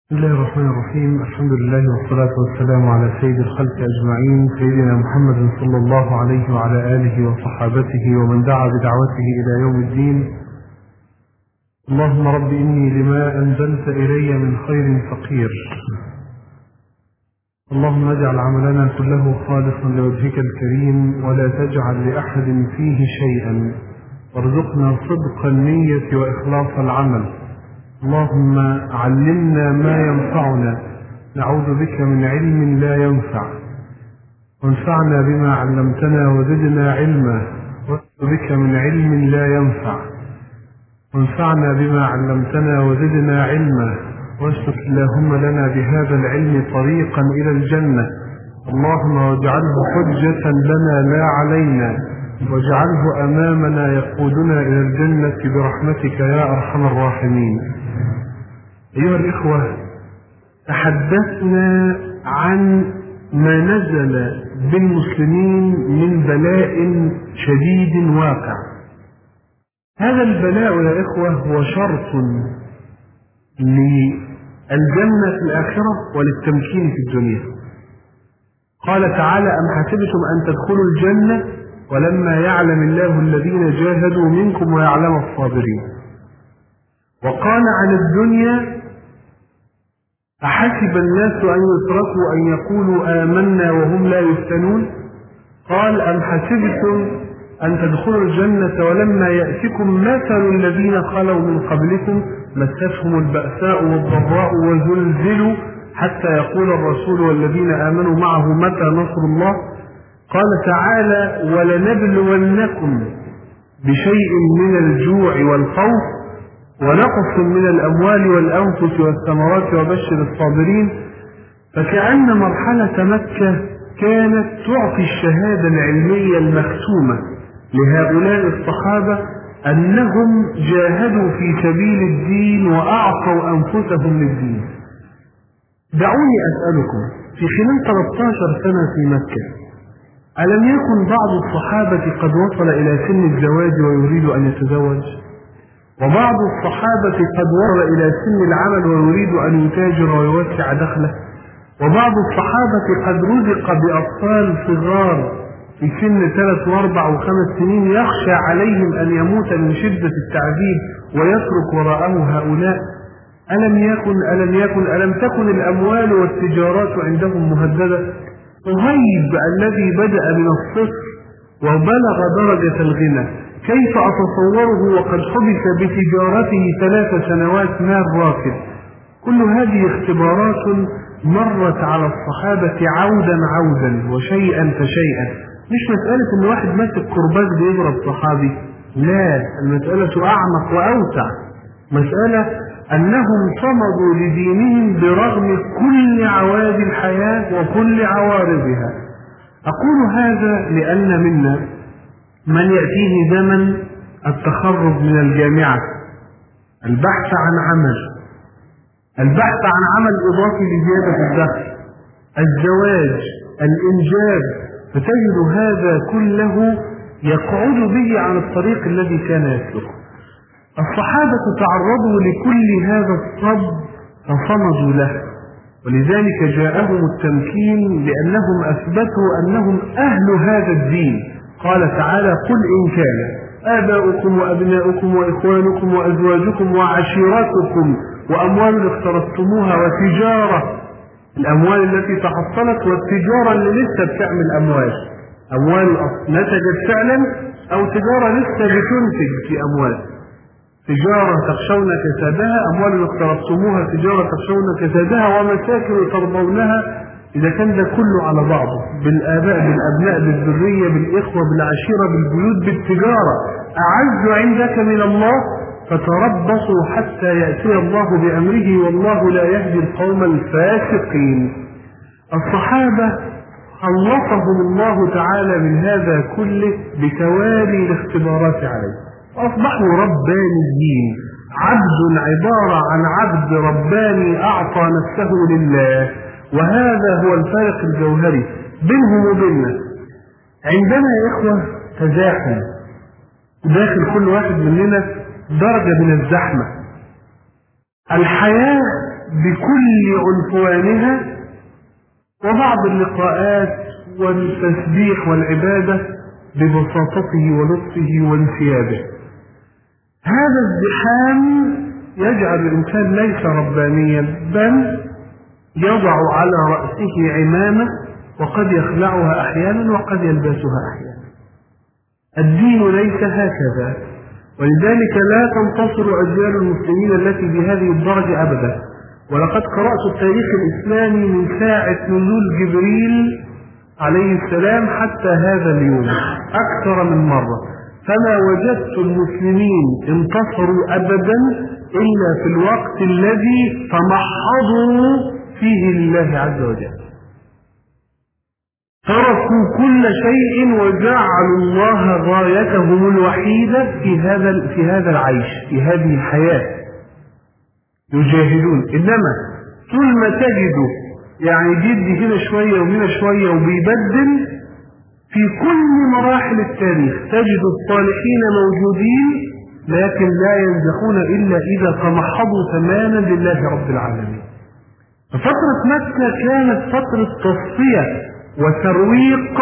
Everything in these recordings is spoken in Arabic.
بسم الله الرحمن الرحيم. الحمد لله والصلاة والسلام على سيد الخلق أجمعين، سيدنا محمد صلى الله عليه وعلى آله وصحابته ومن دعا بدعوته إلى يوم الدين. اللهم رب إني لما أنزلت إلي من خير فقير. اللهم اجعل عملنا كله خالصا لوجهك الكريم ولا تجعل لأحد فيه شيئا، وارزقنا صدق النية وإخلاص العمل. اللهم علمنا ما ينفعنا، نعوذ بك من علم لا ينفع، وانفعنا بما علمتنا وزدنا علما، ونعوذ بك من علم لا ينفع، وانفعنا بما علمتنا وزدنا علما، واسلك اللهم لنا بهذا العلم طريقا إلى الجنة. اللهم واجعله حجة لنا لا علينا، واجعله أمامنا يقودنا إلى الجنة برحمتك يا أرحم الراحمين. أيها الإخوة، تحدثنا عن ما نزل بالمسلمين من بلاء شديد واقع. هذا البلاء يا إخوة هو شرط للجنة في الآخرة وللتمكين في الدنيا. قال تعالى: أم حسبتم أن تدخلوا الجنة ولما يعلم الله الذين جاهدوا منكم ويعلم الصابرين. وقال عن الدنيا: أحسب الناس أن يتركوا أن يقولوا آمنا وهم لا يفتنون. قال: أم حسبتم أن تدخلوا الجنة ولما يأتكم مثل الذين خلوا من قبلكم مستهم البأساء والضراء وزلزلوا حتى يقول الرسول والذين آمنوا معه متى نصر الله. قال تعالى: ولنبلونكم بشيء من الجوع والخوف ونقص من الأموال والأنفس والثمرات وبشر الصابرين. فكأن مرحلة مكة كانت تعطي الشهادة العلمية المختومة لهؤلاء الصحابة أنهم جاهدوا في سبيل الدين وأعطوا أنفسهم للدين. دعوني أسألكم، في خلال 13 سنة في مكة ألم يكن بعض الصحابة قد وصل إلى سن الزواج ويريد أن يتزوج؟ وبعض الصحابة قد وصل إلى سن العمل ويريد أن يتاجر ويوسع دخله؟ وبعض الصحابة قد رزق بأطفال صغار في سن 3 و4 و5 سنين يخشى عليهم أن يموت من شدة التعذيب ويترك وراءه هؤلاء. ألم تكن الأموال والتجارات عندهم مهددة؟ صهيب الذي بدأ من الصفر وبلغ درجة الغنى، كيف أتصوره وقد حبس بتجارته 3 سنوات مال راكد؟ كل هذه اختبارات مرت على الصحابة عودا وشيئا فشيئا. مش مسألة ان واحد ماسك كرباج بيضرب صحابي، لا، المسألة أعمق وأوسع. مسألة أنهم صمدوا لدينهم برغم كل عواد الحياة وكل عوارضها. أقول هذا لأن منا من يأتيه زمن التخرج من الجامعة، البحث عن عمل إضافي لزيادة الدخل، الزواج، الإنجاب، فتجد هذا كله يقعد به عن الطريق الذي كان يسلكه. الصحابة تعرضوا لكل هذا الصب فصمدوا له، ولذلك جاءهم التمكين لأنهم أثبتوا أنهم أهل هذا الدين. قال تعالى: قل إن كان آباؤكم وأبناؤكم وإخوانكم وأزواجكم وعشيرتكم وأموال اقترفتموها وتجارة، الأموال التي تحصلت والتجارة اللي لسه بتعمل أموال نتجت فعلا، أو تجارة لسه بتنتج في أموال، تجارة تخشون كسادها، أموال اقترفتموها تجارة تخشون كسادها، ومساكن ترضونها. إذا كان ده كله على بعضه، بالآباء بالأبناء بالذرية بالإخوة بالعشيرة بالبيوت بالتجارة، أعز عندك من الله، فتربصوا حتى يأتي الله بأمره والله لا يهدي القوم الفاسقين. الصحابة خلصهم الله تعالى من هذا كله بتوالي الاختبارات عليه، أصبحوا ربانيين. عبد عبارة عن عبد رباني أعطى نفسه لله، وهذا هو الفارق الجوهري بينهم وبيننا. عندنا يا إخوة تزاحم داخل كل واحد مننا درجة من الزحمة. الحياة بكل عنفوانها، وبعض اللقاءات والتسبيح والعبادة ببساطته ولطفه وانسيابه. هذا الزحام يجعل الإنسان ليس ربانيا، بل يضع على رأسه عمامة وقد يخلعها أحيانا وقد يلبسها أحيانا. الدين ليس هكذا، ولذلك لا تنتصر أجيال المسلمين التي بهذه الدرجة أبدا. ولقد قرأت التاريخ الإسلامي من ساعة نزول جبريل عليه السلام حتى هذا اليوم أكثر من مرة، فما وجدت المسلمين انتصروا أبدا إلا في الوقت الذي تمحضوا فيه لله عز وجل. تركوا كل شيء وجعلوا الله غايتهم الوحيدة في هذا العيش، في هذه الحياة يجاهدون. إنما طول ما تجدوا يعني جدي هنا شوية وهنا شوية وبيبدل، في كل مراحل التاريخ تجد الصالحين موجودين لكن لا ينجحون إلا إذا تمحضوا تماما لله رب العالمين. ففترة مكة كانت فترة تصفية وترويق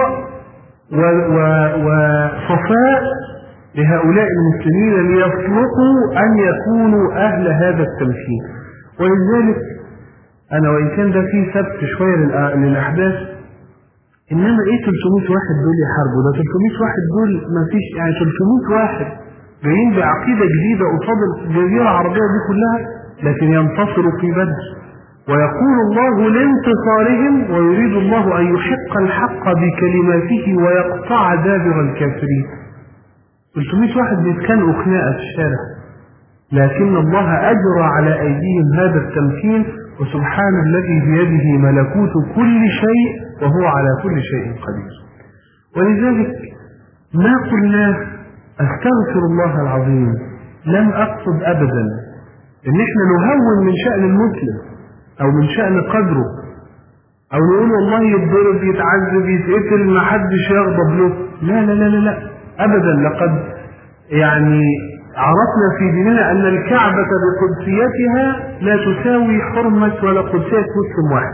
وصفاء لهؤلاء المسلمين ليصلحوا أن يكونوا أهل هذا التمكين. ولذلك أنا وإن كان ده فيه ثبت شوية للأحداث، إنما إيه 300 واحد دول يحاربوا؟ ده 300 واحد دول ما فيش، يعني 300 واحد جايين بعقيدة جديدة قصاد الجزيرة العربية دي كلها، لكن ينتصروا في بدر. ويقول الله لانتصارهم ويريد الله أن يحق الحق بكلماته ويقطع دابر الكافرين. 300 واحد بيتكانوا خناقة في الشارع، لكن الله أجرى على أيديهم هذا التمكين. وسبحان الذي بيده ملكوت كل شيء وهو على كل شيء قدير. ولذلك ما قلناه أستغفر الله العظيم، لم أقصد أبدا إن إحنا نهون من شأن المسلم أو من شأن قدره، أو نقول والله يتضرب يتعذب يتقتل ما حدش يغضب له. لا لا لا لا لا أبدا. لقد يعني عرفنا في ديننا أن الكعبة بقدسيتها لا تساوي حرمة ولا قدسية مسلم واحد.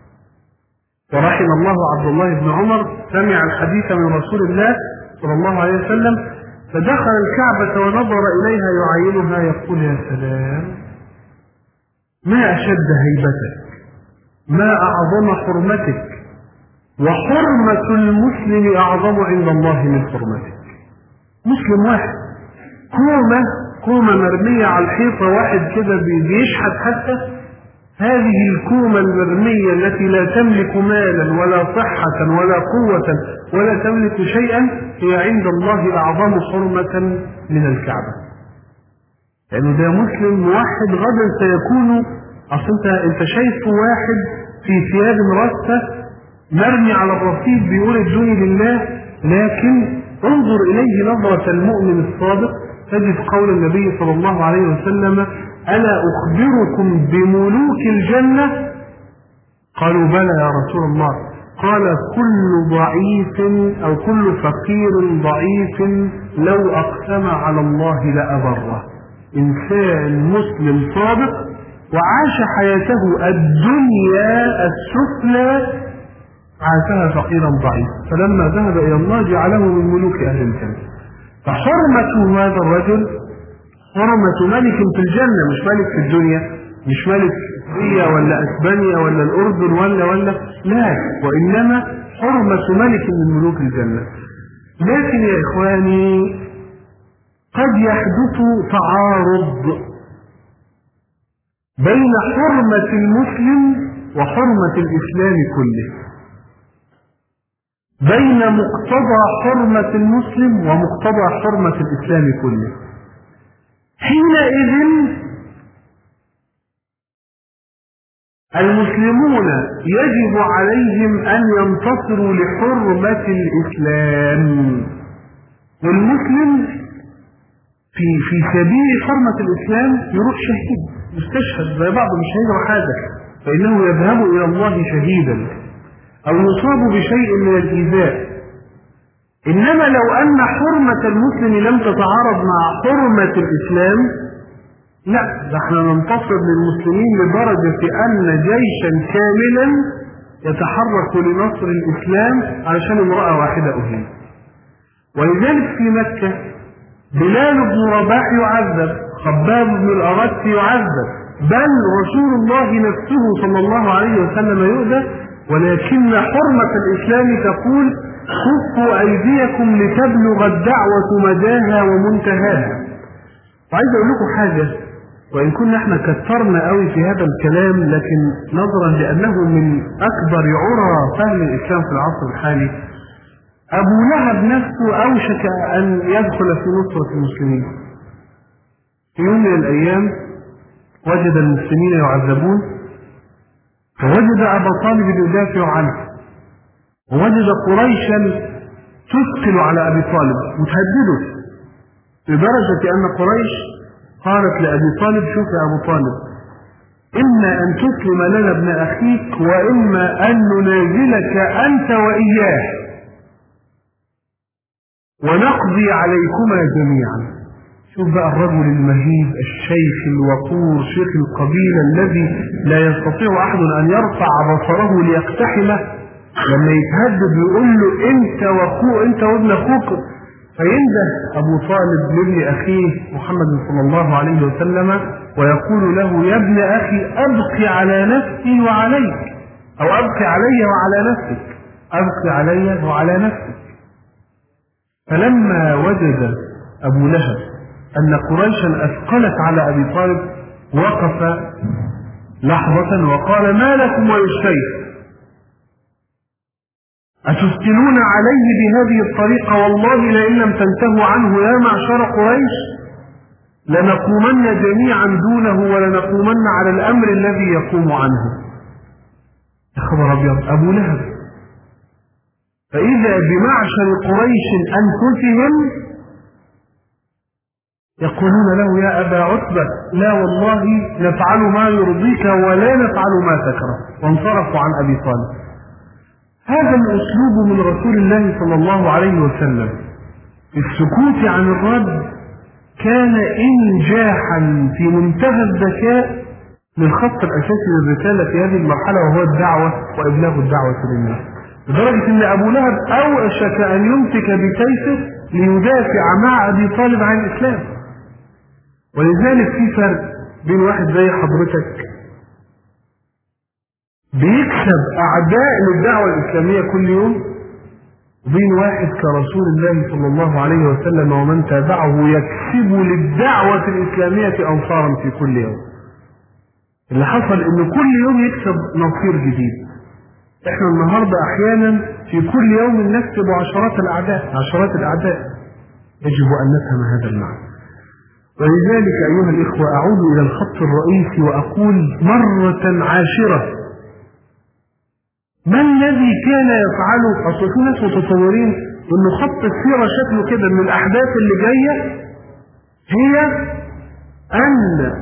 ورحم الله عبد الله بن عمر سمع الحديث من رسول الله صلى الله عليه وسلم فدخل الكعبة ونظر إليها يعينها يقول يا سلام، ما أشد هيبتك، ما أعظم حرمتك، وحرمة المسلم أعظم عند الله من حرمتك. مسلم واحد، كومة مرمية على الحيطة، واحد كده بيشحت حتى، هذه الكومة المرمية التي لا تملك مالا ولا صحة ولا قوة ولا تملك شيئا هي عند الله أعظم حرمة من الكعبة. لأنه ده مسلم موحد غدا سيكون. أصل أنت شايفه واحد في ثياب مرصة مرمي على الرصيف بيقول الدنيا لله، لكن انظر إليه نظرة المؤمن الصادق تجد قول النبي صلى الله عليه وسلم ألا أخبركم بملوك الجنة؟ قالوا بلى يا رسول الله. قال كل ضعيف أو كل فقير ضعيف لو أقسم على الله لأبره. إنسان مسلم صادق وعاش حياته الدنيا السفلى عاشها فقيرا ضعيف، فلما ذهب إلى الله جعله من ملوك أهل الجنة. فحرمة هذا الرجل حرمة ملك في الجنة، مش ملك في الدنيا، مش ملك سوريا ولا أسبانيا ولا الأردن ولا لا، وإنما حرمة ملك من ملوك الجنة. لكن يا إخواني قد يحدث تعارض بين حرمة المسلم وحرمة الإسلام كله، بين مقتضى حرمة المسلم ومقتضى حرمة الإسلام كله. حينئذ المسلمون يجب عليهم أن ينتصروا لحرمة الإسلام، والمسلم في سبيل حرمة الإسلام يروح شهيد مستشهد زي بعض مش هيجرى حاجة، فإنه يذهب إلى الله شهيدا أو يصاب بشيء من الإيذاء. إنما لو أن حرمة المسلم لم تتعارض مع حرمة الإسلام لا، ده احنا ننتصر للمسلمين لدرجة أن جيشا كاملا يتحرك لنصر الإسلام علشان امرأة واحدة أهين. ولذلك في مكة بلال بن رباح يعذب، خباب بن الأرت يعذب، بل رسول الله نفسه صلى الله عليه وسلم يؤذى، ولكن حرمة الإسلام تقول كفوا أيديكم لتبلغ الدعوة مداها ومنتهاها. وعايز أقول لكم حاجة، وإن كنا احنا كثرنا قوي في هذا الكلام، لكن نظرا لأنه من أكبر عرى فهم الإسلام في العصر الحالي، أبو لهب نفسه أوشك أن يدخل في نصرة المسلمين. في يوم من الأيام وجد المسلمين يعذبون، فوجد أبا طالب يدافع عنه، ووجد قريشا تثقل على أبي طالب وتهدده، لدرجة أن قريش قالت لأبي طالب شوف يا أبو طالب، إما أن تسلم لنا ابن أخيك وإما أن ننازلك أنت وإياه ونقضي عليكما جميعا. شوف بقى الرجل المهيب الشيخ الوقور شيخ القبيلة الذي لا يستطيع أحد أن يرفع بصره ليقتحمه، لما يتهدد يقول له أنت وأخوه أنت وابن أخوك، فينده أبو طالب لابن أخيه محمد صلى الله عليه وسلم ويقول له يا ابن أخي أبقي على نفسي وعليك، أو أبقي علي وعلى نفسك، أبقي علي وعلى نفسك. فلما وجد أبو لهب أن قريشا أثقلت على أبي طالب وقف لحظة وقال ما لكم وللشيخ أتثقلون عليه بهذه الطريقة؟ والله لئن لم تنتهوا عنه يا معشر قريش لنقومن جميعا دونه ولنقومن على الأمر الذي يقوم عنه. يا خبر أبيض، أبو لهب. فإذا بمعشر قريش أنفسهم يقولون له يا أبا عتبة لا والله نفعل ما يرضيك ولا نفعل ما تكره، وانصرفوا عن أبي طالب. هذا الأسلوب من رسول الله صلى الله عليه وسلم في السكوت عن الرد كان إنجاحا في منتهى الذكاء للخط الأساسي للرسالة في هذه المرحلة، وهو الدعوة وإبلاغ الدعوة للناس، لدرجة أن أبو لهب أوشك أن يمسك بسيفه ليدافع مع أبي طالب عن الإسلام. ولذلك في فرق بين واحد زي حضرتك بيكسب أعداء للدعوة الإسلامية كل يوم، وبين واحد كرسول الله صلى الله عليه وسلم ومن تابعه يكسب للدعوة الإسلامية أنصارا في كل يوم. اللي حصل إنه كل يوم يكسب نصير جديد. إحنا النهاردة أحيانا في كل يوم نكسب عشرات الأعداء. يجب أن نفهم هذا المعنى. ولذلك أيها الإخوة أعود إلى الخط الرئيسي وأقول مرة عاشرة: ما الذي كان يفعله؟ أصل في ناس متصورين إنه خط السيرة شكله كده، من الأحداث اللي جاية هي أن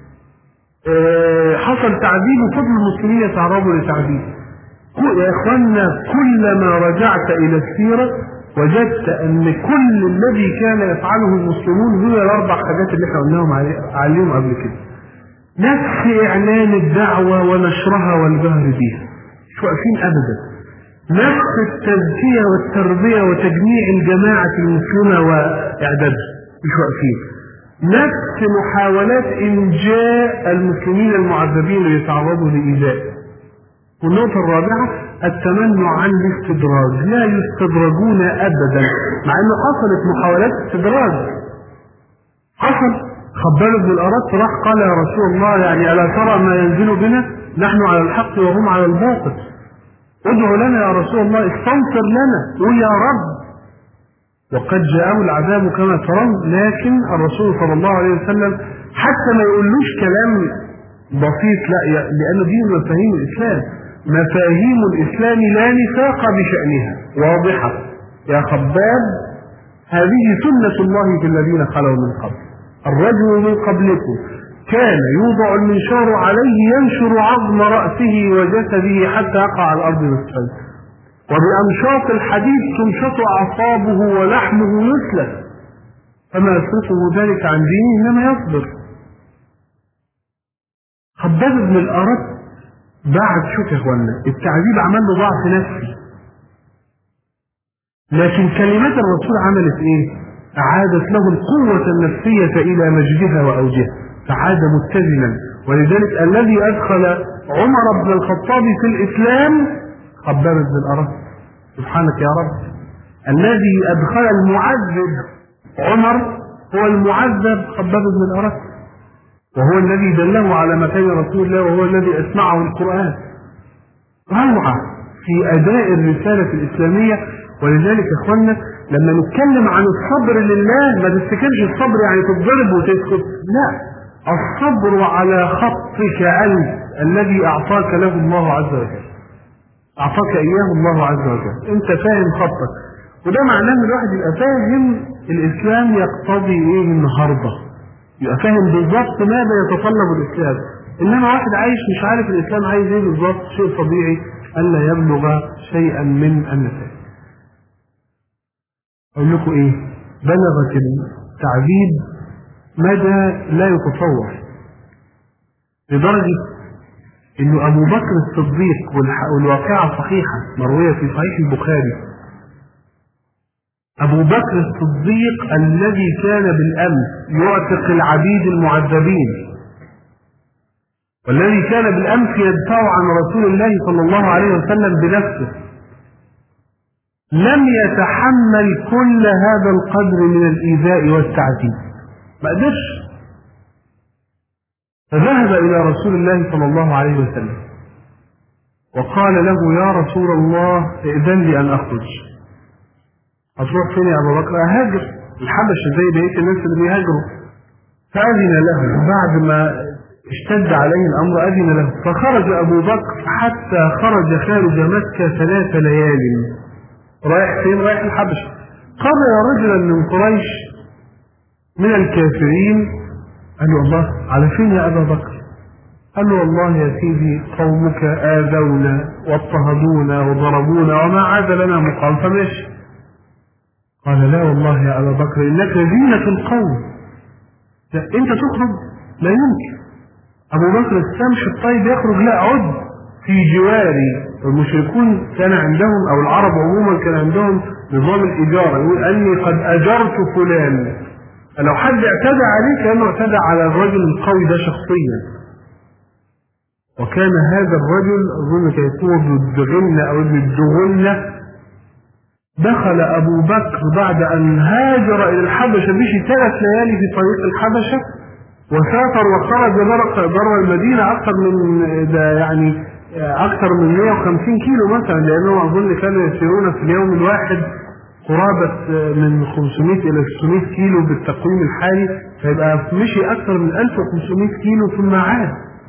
حصل تعذيب وفضل المسلمين يتعرضوا لتعذيب. يا إخواننا كلما رجعت إلى السيرة وجدت أن كل الذي كان يفعله المسلمون هي الأربع حاجات اللي احنا قلناهم عليهم قبل كده. نفس إعلان الدعوة ونشرها والجهر بها، مش واقفين أبدا. نفس التزكية والتربية وتجميع الجماعة المسلمة وإعدادها، مش واقفين. نفس محاولات إنجاء المسلمين المعذبين اللي يتعرضوا لإيذاء. والنقطة الرابعة التمنع عن الاستدراج، لا يستدرجون أبدا، مع أنه حصلت محاولات استدراج. حصل خباب بن الأرت راح قال يا رسول الله يعني ألا ترى ما ينزل بنا؟ نحن على الحق وهم على الباطل، ادعو لنا يا رسول الله، استنصر لنا، قل يا رب. وقد جاءه العذاب كما ترون. لكن الرسول صلى الله عليه وسلم حتى ما يقولوش كلام بسيط، لا، لأنه دي مفاهيم الإسلام. مفاهيم الإسلام لا نفاق بشأنها، واضحة يا خباب. هذه سنة الله في الذين خلوا من قبل. الرجل من قبلكم كان يوضع المنشار عليه ينشر عظم رأسه وجسده حتى يقع على الأرض بالسجن، وبأنشاط الحديد تنشط أعصابه ولحمه يسلف، فما يصرفه ذلك عن دينه إنما يصبر. خباب بن الأرت بعد، شوف يا اخوانا، التعذيب عمل له ضعف نفسي، لكن كلمات الرسول عملت ايه؟ أعادت له القوة النفسية إلى مجدها وأوجها، فعاد متزنا. ولذلك الذي أدخل عمر بن الخطاب في الإسلام خباب بن الأرت، سبحانك يا رب. الذي أدخل المعذب عمر هو المعذب خباب بن الأرت، وهو الذي دله على مكان رسول الله، وهو الذي أسمعه القرآن. روعة في أداء الرسالة الإسلامية. ولذلك يا إخوانا لما نتكلم عن الصبر لله ما تفتكرش الصبر يعني تتضرب وتسكت، لا، الصبر على خطك أنت الذي أعطاك له الله عز وجل، أعطاك إياه الله عز وجل، أنت فاهم خطك. وده معناه إن الواحد يبقى فاهم الإسلام يقتضي إيه النهارده، يبقى فاهم بالظبط ماذا يتطلب الإسلام. إنما واحد عايش مش عارف الإسلام عايز إيه بالظبط، شيء طبيعي ألا يبلغ شيئا من النتائج. أقول لكم إيه؟ بلغت التعذيب مدى لا يتصور، لدرجة إنه أبو بكر الصديق، والواقعة صحيحة مروية في صحيح البخاري، أبو بكر الصديق الذي كان بالأمس يعتق العبيد المعذبين، والذي كان بالأمس يدفع عن رسول الله صلى الله عليه وسلم بنفسه، لم يتحمل كل هذا القدر من الإيذاء والتعذيب، ما قدرش، فذهب إلى رسول الله صلى الله عليه وسلم وقال له: يا رسول الله ائذن لي أن أخرج. هتروح فين يا أبو بكر؟ أهاجر الحبشة زي بقية الناس اللي بيهاجروا. فأذن له، بعد ما اشتد عليه الأمر أذن له، فخرج أبو بكر حتى خرج خارج مكة 3 ليال. رايح فين؟ رايح الحبشة. قضى رجلا من قريش من الكافرين، قال له: الله، على فين يا أبا بكر؟ قال له: والله يا سيدي قومك آذونا واضطهدونا وضربونا وما عاد لنا مقام، فماشي. قال: لا والله يا أبا بكر إنك زينة القوم، أنت تخرج؟ لا يمكن. أبو بكر السمش الطيب يخرج؟ لا، عد في جواري. المشركون كان عندهم، أو العرب عموما كان عندهم نظام الإجارة، يقول أني قد أجرت فلان، لو حد اعتدى عليه كأنه اعتدى على الرجل القوي ده شخصيا. وكان هذا الرجل أظن كان اسمه ابن الدغنة أو ابن الدغنة. دخل أبو بكر بعد أن هاجر إلى الحبشة، مشي 3 ليالي في طريق الحبشة، وسافر وخرج بره المدينة أكثر من 150 كيلو مثلا، لأنه أظن كانوا يسيرون في اليوم الواحد قرابة من 500 إلى 600 كيلو بالتقويم الحالي، فيبقى مشي أكثر من 1500 كيلو ثم عاد.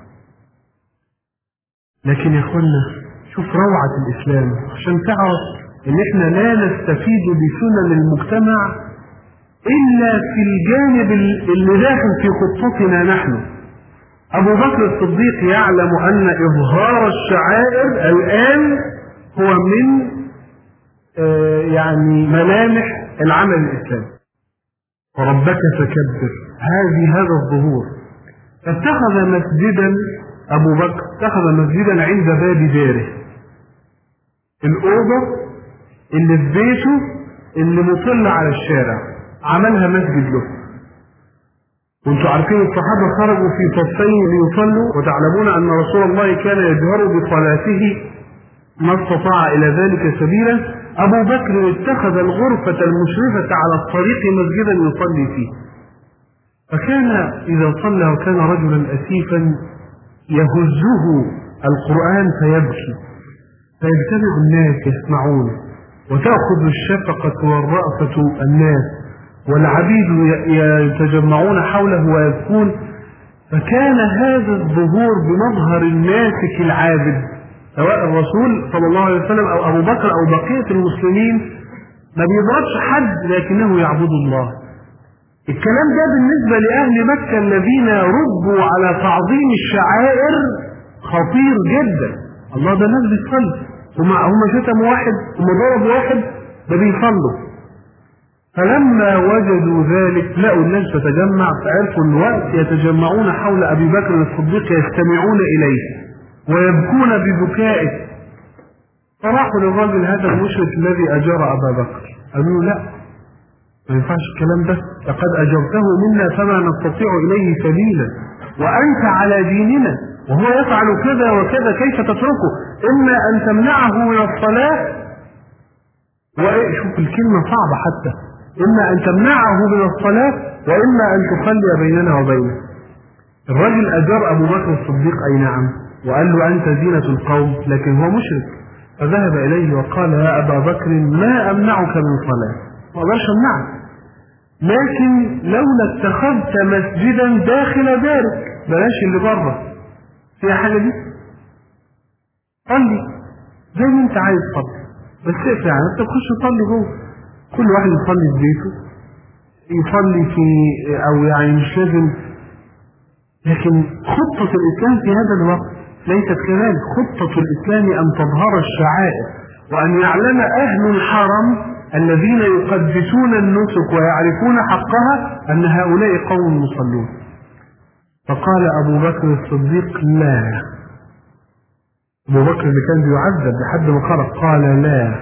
لكن يا أخوانا شوف روعة الإسلام، عشان تعرف إن إحنا لا نستفيد بسنن المجتمع إلا في الجانب اللي داخل في خطتنا نحن. أبو بكر الصديق يعلم أن إظهار الشعائر الآن هو من ملامح العمل الإسلامي. وربك فكبر، هذا الظهور. فاتخذ مسجدا، أبو بكر اتخذ مسجدا عند باب داره، الأوضة اللي في بيته اللي مطل على الشارع عملها مسجد له. وانتم عارفين الصحابة خرجوا في صفين ليصلوا، وتعلمون أن رسول الله كان يجهر بصلاته ما استطاع إلى ذلك سبيلا. أبو بكر اتخذ الغرفة المشرفة على الطريق مسجدا يصلي فيه. فكان إذا صلى وكان رجلا أسيفا يهزه القرآن فيبكي، فيجتمع الناس يسمعون، وتأخذ الشفقة والرأفة الناس، والعبيد يتجمعون حوله ويبكون. فكان هذا الظهور بمظهر الناسك العابد، سواء الرسول صلى الله عليه وسلم أو أبو بكر أو بقية المسلمين، ما بيضربش حد لكنه يعبد الله. الكلام ده بالنسبة لأهل مكة الذين ربوا على تعظيم الشعائر خطير جدا. الله، ده الناس بيصلي، هم شتموا واحد، هم ضربوا واحد، ده بيصلوا. فلما وجدوا ذلك لقوا الناس تتجمع، فعرفوا الوقت يتجمعون حول أبي بكر الصديق يستمعون إليه ويبكون ببكائه. فراحوا للرجل هذا المشرك الذي أجار أبا بكر، قالوا له لا، ما ينفعش الكلام ده، لقد أجرته منا فما نستطيع إليه سبيلا، وأنت على ديننا وهو يفعل كذا وكذا، كيف تتركه؟ إما أن تمنعه من الصلاة، وشوف الكلمة صعبة حتى، إما أن تمنعه من الصلاة وإما أن تخلي بيننا وبينه. الرجل أجر أبو بكر الصديق أي نعم، وقال له أنت زينة القوم، لكن هو مشرك. فذهب إليه وقال يا أبا بكر ما أمنعك من صلاة، ما أقدرش أمنعك، لكن لولا اتخذت مسجدا داخل دارك، بلاش اللي بره فيها حاجة دي، صلي زي ما أنت عايز صلي، بس اقفل يعني أنت تخش تصلي جوه، كل واحد يصلي في بيته، يصلي في أو يعني مش لازم. لكن خطة الإسلام في هذا الوقت ليست كذلك. خطة الإسلام أن تظهر الشعائر وأن يعلم أهل الحرم الذين يقدسون النسك ويعرفون حقها أن هؤلاء قوم مصلون. فقال أبو بكر الصديق لا. أبو بكر اللي كان بيعذب لحد ما خرج قال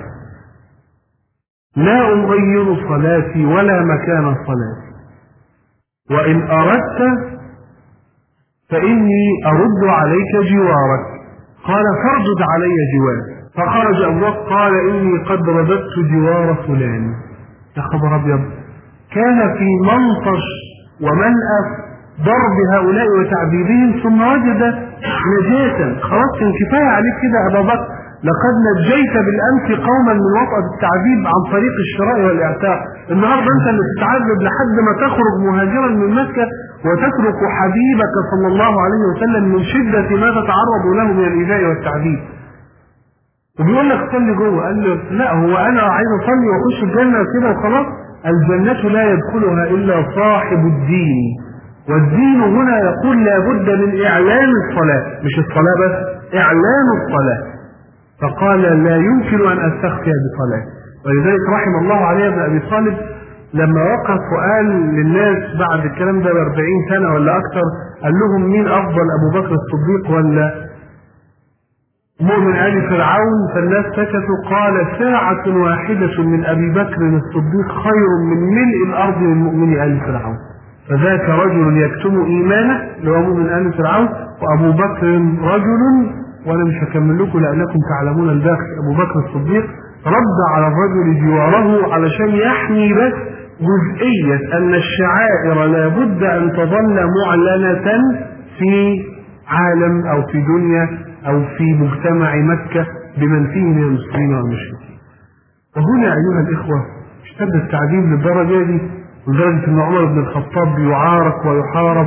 لا أغير صلاتي ولا مكان صلاتي، وإن أردت فإني أرد عليك جوارك. قال فاردد علي جوارك. فخرج أبو بكر قال إني قد رددت جوار فلان. يا خبر أبيض، كان في منطش ومنأف ضرب هؤلاء وتعذيبهم، ثم وجد نجاة. خلاص كان كفاية عليك كده أبا بكر، لقد نجيت بالأمس قوما من وطأة التعذيب عن طريق الشراء والإعتاق، النهارده أنت اللي تتعذب لحد ما تخرج مهاجرا من مكة وتترك حبيبك صلى الله عليه وسلم من شدة ما تتعرض له من الإيذاء والتعذيب. وبيقول لك صلي جوه، قال له لا، هو أنا عايز أصلي وأخش الجنة كده وخلاص؟ الجنة لا يدخلها إلا صاحب الدين، والدين هنا يقول لا بد من إعلان الصلاة، مش الصلاة بس، إعلان الصلاة. فقال لا يمكن أن أستخفي بصلاة. ولذلك رحم الله علي بن أبي طالب لما وقف وقال للناس بعد الكلام ده ب40 سنة ولا أكثر، قال لهم مين أفضل، أبو بكر الصديق ولا مؤمن آل فرعون؟ فالناس سكتوا. قال ساعة واحدة من أبي بكر الصديق خير من ملء الأرض من مؤمن آل فرعون. فذاك رجل يكتم إيمانه اللي هو مؤمن آل فرعون، وأبو بكر رجل، وأنا مش هكمل لكم لأنكم تعلمون الداخل. أبو بكر الصديق رد على الرجل جواره علشان يحمي بس جزئية أن الشعائر لا بد أن تظل معلنة في عالم أو في دنيا أو في مجتمع مكة بمن فيه من المسلمين والمشركين. وهنا أيها الإخوة اشتد التعذيب للدرجة دي، لدرجة أن عمر بن الخطاب يعارك ويحارب.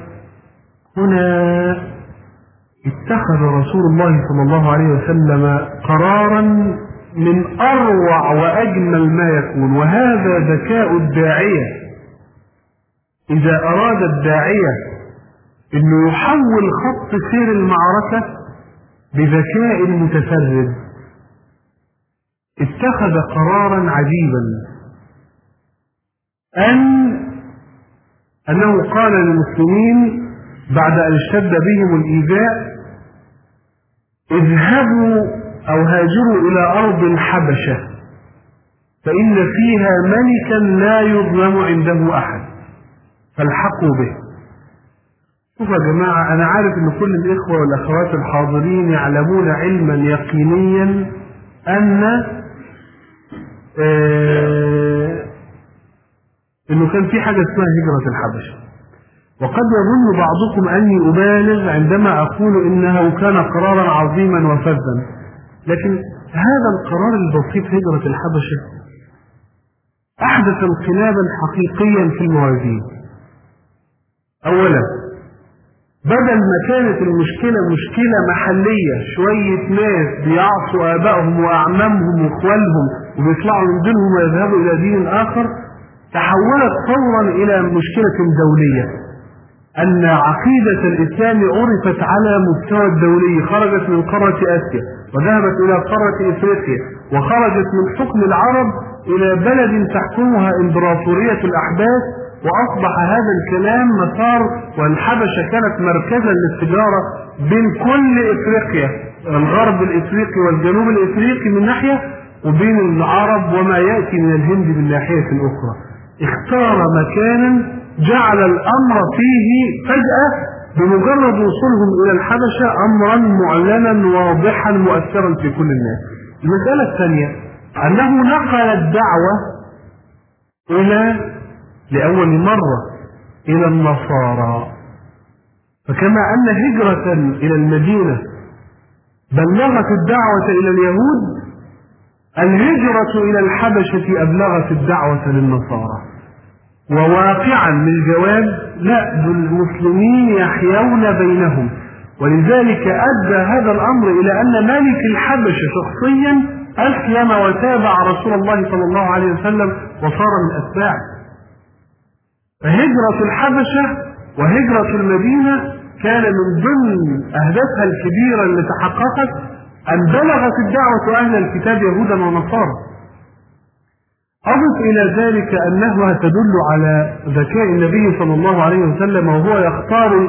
هنا اتخذ رسول الله صلى الله عليه وسلم قرارا من أروع وأجمل ما يكون، وهذا ذكاء الداعية. إذا أراد الداعية أنه يحول خط سير المعركة بذكاء متفرد، اتخذ قرارا عجيبا أنه قال للمسلمين بعد أن اشتد بهم الإيذاء اذهبوا أو هاجروا إلى أرض الحبشة فإن فيها ملكا لا يظلم عنده أحد فالحقوا به. شوفوا يا جماعة، أنا عارف أن كل الإخوة والأخوات الحاضرين يعلمون علما يقينيا أنه كان في حاجة اسمها هجرة الحبشة، وقد يظن بعضكم أني أبالغ عندما أقول إنه كان قرارا عظيما وفذا، لكن هذا القرار البسيط هجرة الحبشة أحدث انقلابا حقيقيا في الموازين. أولا، بدل ما كانت المشكلة مشكلة محلية، شوية ناس بيعصوا آبائهم وأعمامهم وإخوالهم وبيطلعوا من دينهم ويذهبوا إلى دين آخر، تحولت فورا إلى مشكلة دولية. أن عقيدة الإسلام عرفت على مستوى الدولي، خرجت من قارة آسيا وذهبت إلى قارة إفريقيا، وخرجت من حكم العرب إلى بلد تحكمها إمبراطورية الأحداث، وأصبح هذا الكلام مسار، والحبشة كانت مركزا للتجارة بين كل إفريقيا، الغرب الإفريقي والجنوب الإفريقي من ناحية، وبين العرب وما يأتي من الهند من ناحية أخرى. اختار مكانا جعل الأمر فيه فجأة بمجرد وصولهم إلى الحبشة أمرا معلنا واضحا مؤثرا في كل الناس. المسألة الثانية أنه نقل الدعوة لأول مرة إلى النصارى، فكما أن هجرة إلى المدينة بلغت الدعوة إلى اليهود، الهجرة إلى الحبشة أبلغت الدعوة للنصارى. وواقعا للجواب لا، المسلمين يحيون بينهم، ولذلك أدى هذا الأمر إلى أن ملك الحبشة شخصيا أسلم وتابع رسول الله صلى الله عليه وسلم وصار من أتباعه. فهجرة الحبشة وهجرة المدينة كان من ضمن أهدافها الكبيرة اللي تحققت أن بلغت الدعوة أهل الكتاب يهودا ونصارى. أضف إلى ذلك أنها تدل على ذكاء النبي صلى الله عليه وسلم، وهو يختار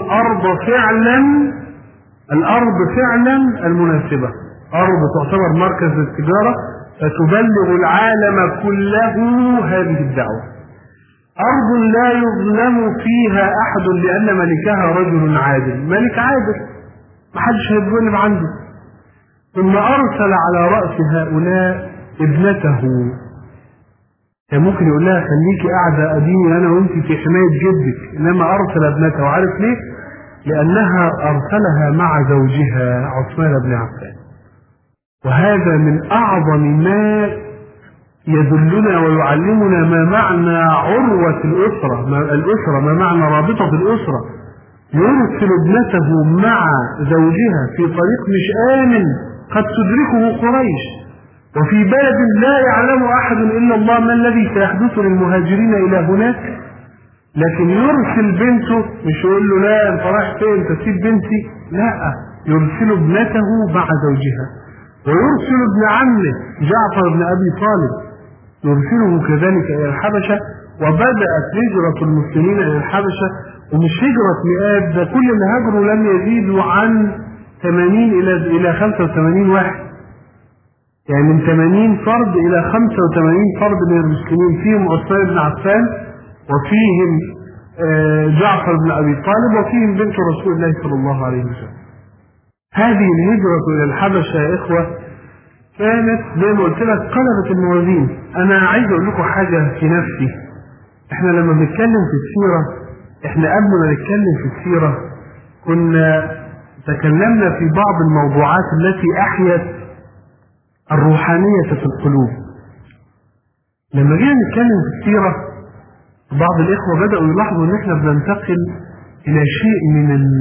الأرض فعلا المناسبة. أرض تعتبر مركز للتجارة فتبلغ العالم كله هذه الدعوة. أرض لا يظلم فيها أحد لأن ملكها رجل عادل، ملك عادل محدش هيتظلم عنده. ثم أرسل على رأس هؤلاء ابنته، كان ممكن يقول لها خليكي قاعدة أديني أنا وأنت في حماية جدك، إنما أرسل ابنته. وعارف ليه؟ لأنها أرسلها مع زوجها عثمان بن عفان. وهذا من أعظم ما يدلنا ويعلمنا ما معنى عروة الأسرة، ما معنى رابطة الأسرة. يرسل ابنته مع زوجها في طريق مش آمن قد تدركه قريش، وفي بلد لا يعلم أحد إلا الله ما الذي سيحدث للمهاجرين إلى هناك. لكن يرسل بنته، مش يقول له لا انت رايح فين تسيب بنتي، لا، يرسل ابنته مع زوجها. ويرسل ابن عمه جعفر بن أبي طالب، يرسله كذلك إلى الحبشة. وبدأت هجرة المسلمين إلى الحبشة، ومش هجرة مئات، ده كل اللي هاجروا لم يزيدوا عن 80 إلى 85 واحد، يعني من 80 فرد إلى 85 فرد من المسلمين، فيهم عثمان بن عفان، وفيهم جعفر بن أبي طالب، وفيهم بنت رسول الله صلى الله عليه وسلم. هذه الهجرة إلى الحبشة يا إخوة كانت زي ما قلت لك قلبت الموازين. أنا عايز أقول لكم حاجة في نفسي. إحنا لما بنتكلم في السيرة، إحنا قبل ما نتكلم في السيرة كنا تكلمنا في بعض الموضوعات التي أحيت الروحانية في القلوب. لما جينا نتكلم في السيرة بعض الإخوة بدأوا يلاحظوا إن إحنا بننتقل إلى شيء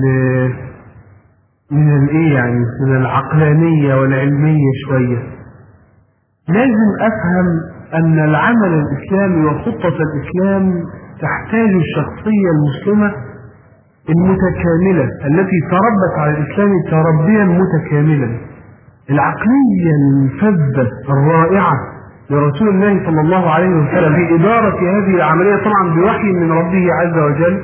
من العقلانية والعلمية شوية. لازم أفهم أن العمل الإسلامي وخطة الإسلام تحتاج الشخصية المسلمة المتكاملة التي تربت على الإسلام تربيا متكاملا. العقلية الفذة الرائعة لرسول الله صلى الله عليه وسلم في إدارة هذه العملية طبعا بوحي من ربه عز وجل.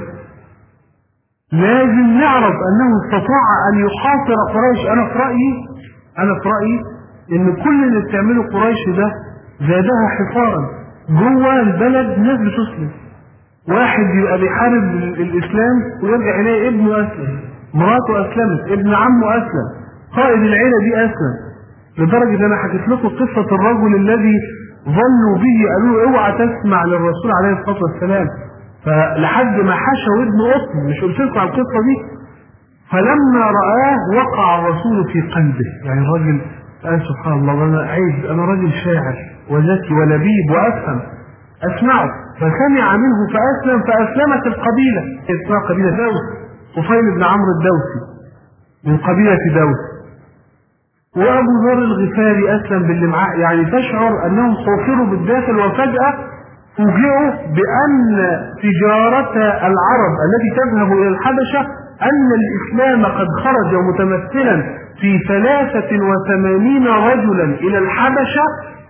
لازم نعرف أنه استطاع أن يحاصر قريش. أنا في رأيي إن كل اللي بتعمله قريش ده زادها حصارا. جوه البلد ناس بتسلم، واحد يبقى بيحارب الإسلام ويرجع إليه ابنه أسلم، مراته أسلمت، ابن عمه أسلم، قائد العيلة دي أسلم. لدرجة أنا حكيت لكم قصة الرجل الذي ظنوا به قالوا له اوعى تسمع للرسول عليه الصلاة والسلام، فلحد ما حشى ودنه قطن. مش قلت لكم على القصة دي؟ فلما رآه وقع الرسول في قلبه. يعني الراجل قال سبحان الله، أنا عيب، أنا راجل شاعر وذكي ولبيب وأفهم، أسمعه. فسمع منه فأسلم، فأسلمت القبيلة، اسمها قبيلة دوس، طفيل بن عمرو الدوسي من قبيلة دوس. وأبو ذر الغفاري أسلم باللي معاه. يعني تشعر أنهم حوصروا بالداخل، وفجأة فوجئوا بأن تجارة العرب التي تذهب إلى الحبشة أن الإسلام قد خرج متمثلا في 83 رجلا إلى الحبشة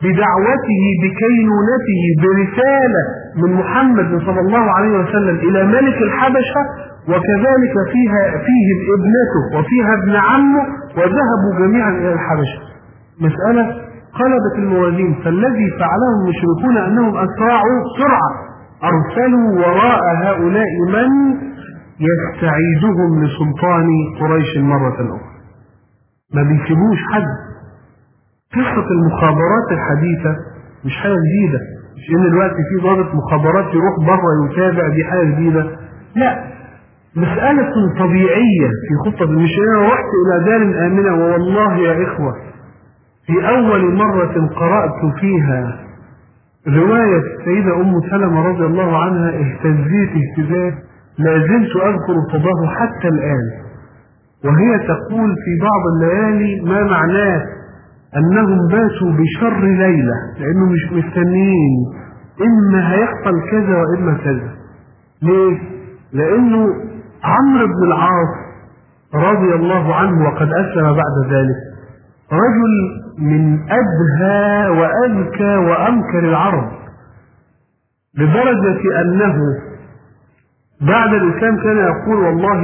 بدعوته بكينونته برسالة من محمد صلى الله عليه وسلم إلى ملك الحبشة، وكذلك فيهم ابنته وفيها ابن عمه، وذهبوا جميعا إلى الحبشة. مسألة قلبت الموازين. فالذي فعله المشركون أنهم أسرعوا سرعة، أرسلوا وراء هؤلاء من يستعيدهم لسلطان قريش مرة أخرى. ما بيسيبوش حد. قصة المخابرات الحديثة مش حاجة جديدة، مش إن الوقت في ضابط مخابرات يروح بره يتابع، دي حاجة جديدة. لا، مسألة طبيعية في خطة. مش أنا رحت إلى دار آمنة، والله يا إخوة في أول مرة قرأت فيها رواية السيدة أم سلمة رضي الله عنها اهتزيت اهتزاز لا زلت أذكر صداه حتى الآن، وهي تقول في بعض الليالي ما معناه أنهم باتوا بشر ليلة، لأنه مش مستنيين إما هيحصل كذا وإما كذا. ليه؟ لأنه عمرو بن العاص رضي الله عنه وقد أسلم بعد ذلك رجل من أبهى وأذكى وأمكر العرب، لدرجة أنه بعد الإسلام كان يقول والله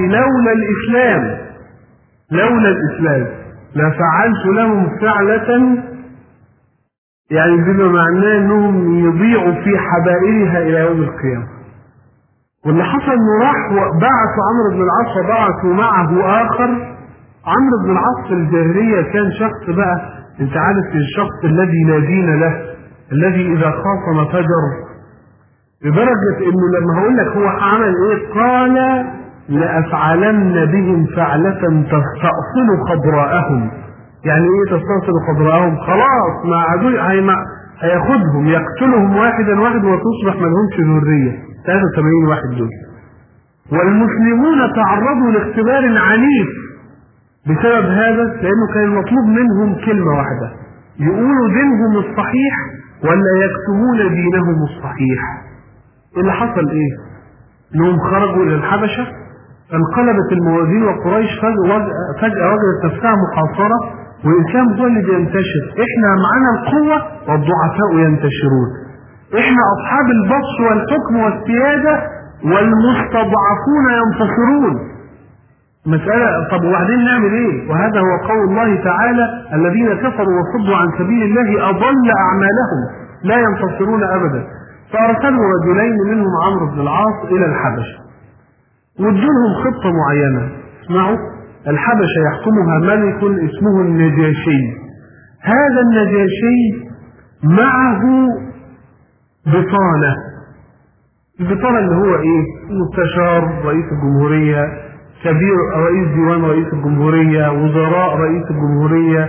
لولا الإسلام لفعلت لهم فعلة، يعني بما معناه أنهم يضيعوا في حبائلها إلى يوم القيامة. واللي حصل أنه راح وبعثوا عمرو بن العاص وبعثوا معه آخر. عمرو بن العاص في الجاهلية كان شخص بقى، انت عارف الشخص الذي لا دين له، الذي إذا خاصم فجر، لدرجة انه لما هقول لك هو عمل ايه، قال لأفعلن بهم فعلة تستأصل خضراءهم. يعني ايه تستأصل خضراءهم؟ خلاص ما عادوا هياخدهم يقتلهم واحدا وتصبح ملهمش ذرية، 83 واحد دول. والمسلمون تعرضوا لاختبار عنيف بسبب هذا، لأنه كان المطلوب منهم كلمة واحدة، يقولوا دينهم الصحيح ولا يكتمون دينهم الصحيح. اللي حصل ايه؟ انهم خرجوا الى الحبشة، انقلبت الموازين، وقريش فجأة وجدت نفسها محاصرة، والإسلام هو اللي بينتشر. احنا معانا القوة والضعفاء ينتشرون، احنا أصحاب البطش والحكم والسيادة والمستضعفون ينتصرون. مسألة طب وبعدين نعمل ايه؟ وهذا هو قول الله تعالى الذين كفروا وصدوا عن سبيل الله أضل أعمالهم لا ينتصرون أبدا. فأرسلوا رجلين منهم عمرو بن العاص إلى الحبشة، وادولهم خطة معينة. اسمعوا، الحبشة يحكمها ملك اسمه النجاشي. هذا النجاشي معه بطانة. البطانة اللي هو ايه؟ مستشار رئيس الجمهورية، كبير رئيس ديوان رئيس الجمهورية، وزراء رئيس الجمهورية،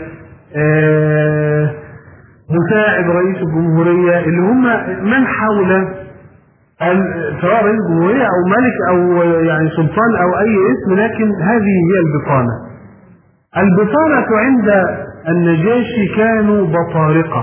مساعد رئيس الجمهورية، اللي هم من حول سواء رئيس الجمهورية أو ملك أو يعني سلطان أو أي اسم، لكن هذه هي البطانة. البطانة عند النجاشي كانوا بطارقة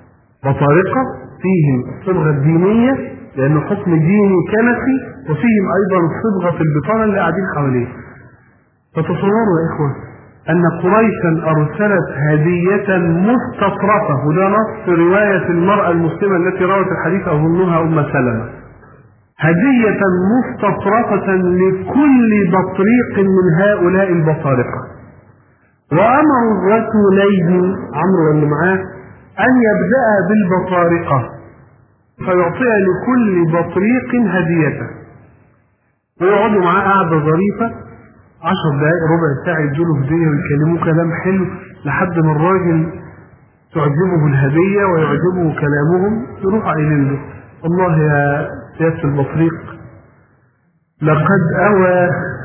فيهم الصبغة الدينية، لأنه حكم ديني كنسي، وفيهم أيضا صبغة في البطانة اللي قاعدين حواليه. فتصوروا يا إخوة أن قريشا أرسلت هدية مستطرفة، وده نص رواية المرأة المسلمة التي روت الحديث أظنها أم سلمة، هدية مستطرفة لكل بطريق من هؤلاء البطارقة. وأمروا الرسولين عمرو اللي معاه أن يبدأ بالبطارقة فيعطيها لكل بطريق هديته، ويقعدوا معاه قعدة ظريفة 10 دقائق ربع ساعة، يديله هدية ويكلموه كلام حلو لحد ما الراجل تعجبه الهدية ويعجبه كلامهم، يروح قايلين له والله يا سيادة البطريق لقد أوى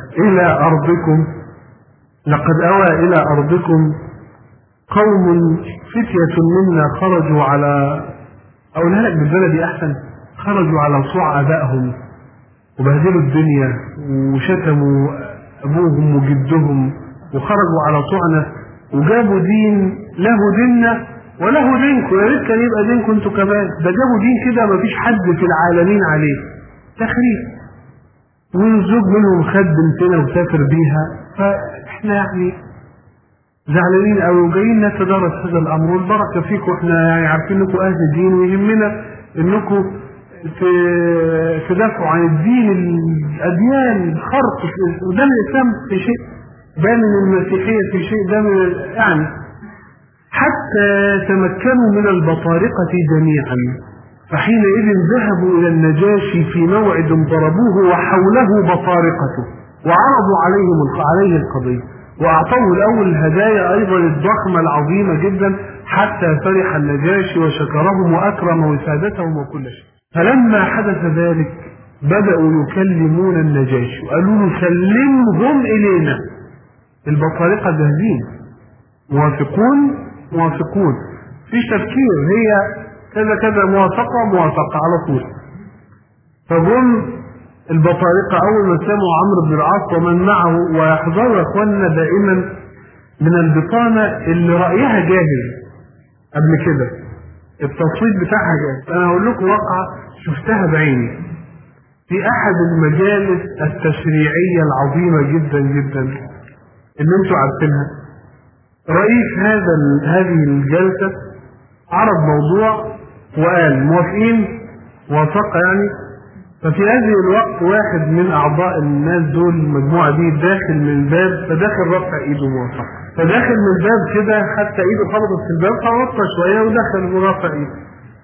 إلى أرضكم قوم فتية منا خرجوا على، أقولها لك بالبلدي أحسن، خرجوا على صوع آبائهم وبهدلوا الدنيا وشتموا أبوهم وجدهم وخرجوا على صوعنا وجابوا دين له ديننا وله دينكم، يا ريت كان يبقى دينكم انتوا كمان. ده جابوا دين كده مفيش حد في العالمين عليه، تخريب. والزوج منهم خد بنتنا وسافر بيها، فاحنا يعني زعلانين قوي وجايين نتدرس هذا الامر، والبركه فيكم، احنا يعني عارفين انكم اهل الدين ويهمنا انكم تدافعوا عن الدين، الاديان خرق، وده من الاسلام في شيء، ده من المسيحيه في شيء، ده من يعني حتى تمكنوا من البطارقه جميعا. فحينئذ ذهبوا الى النجاشي في موعد ضربوه وحوله بطارقته وعرضوا عليه القضيه، واعطوه الاول الهدايا ايضا الضخمه العظيمه جدا، حتى فرح النجاشي وشكرهم واكرم وسادتهم وكل شيء. فلما حدث ذلك بدأوا يكلمون النجاشي وقالوا له سلمهم إلينا، البطارقة جاهزين، موافقون فيش تفكير، هي كذا كذا، موافقة على طول. فجم البطارقة أول ما سمعوا عمرو بن العاص ومن معه، ويحذروا يا إخواننا دائما من البطانة اللي رأيها جاهز قبل كده، التصويت بتاعها جاهز. أنا هقول لكم واقعة شفتها بعيني في أحد المجالس التشريعية العظيمة جدا جدا اللي انتوا عارفينها. رئيس هذه الجلسة عرض موضوع وقال موافقين، موافقة يعني. ففي هذه الوقت واحد من أعضاء الناس دول المجموعة دي داخل من الباب، فداخل رفع إيده موافقة، فداخل من الباب كده حتى إيده خبطت في الباب فوطى شوية ودخل ورفع إيده.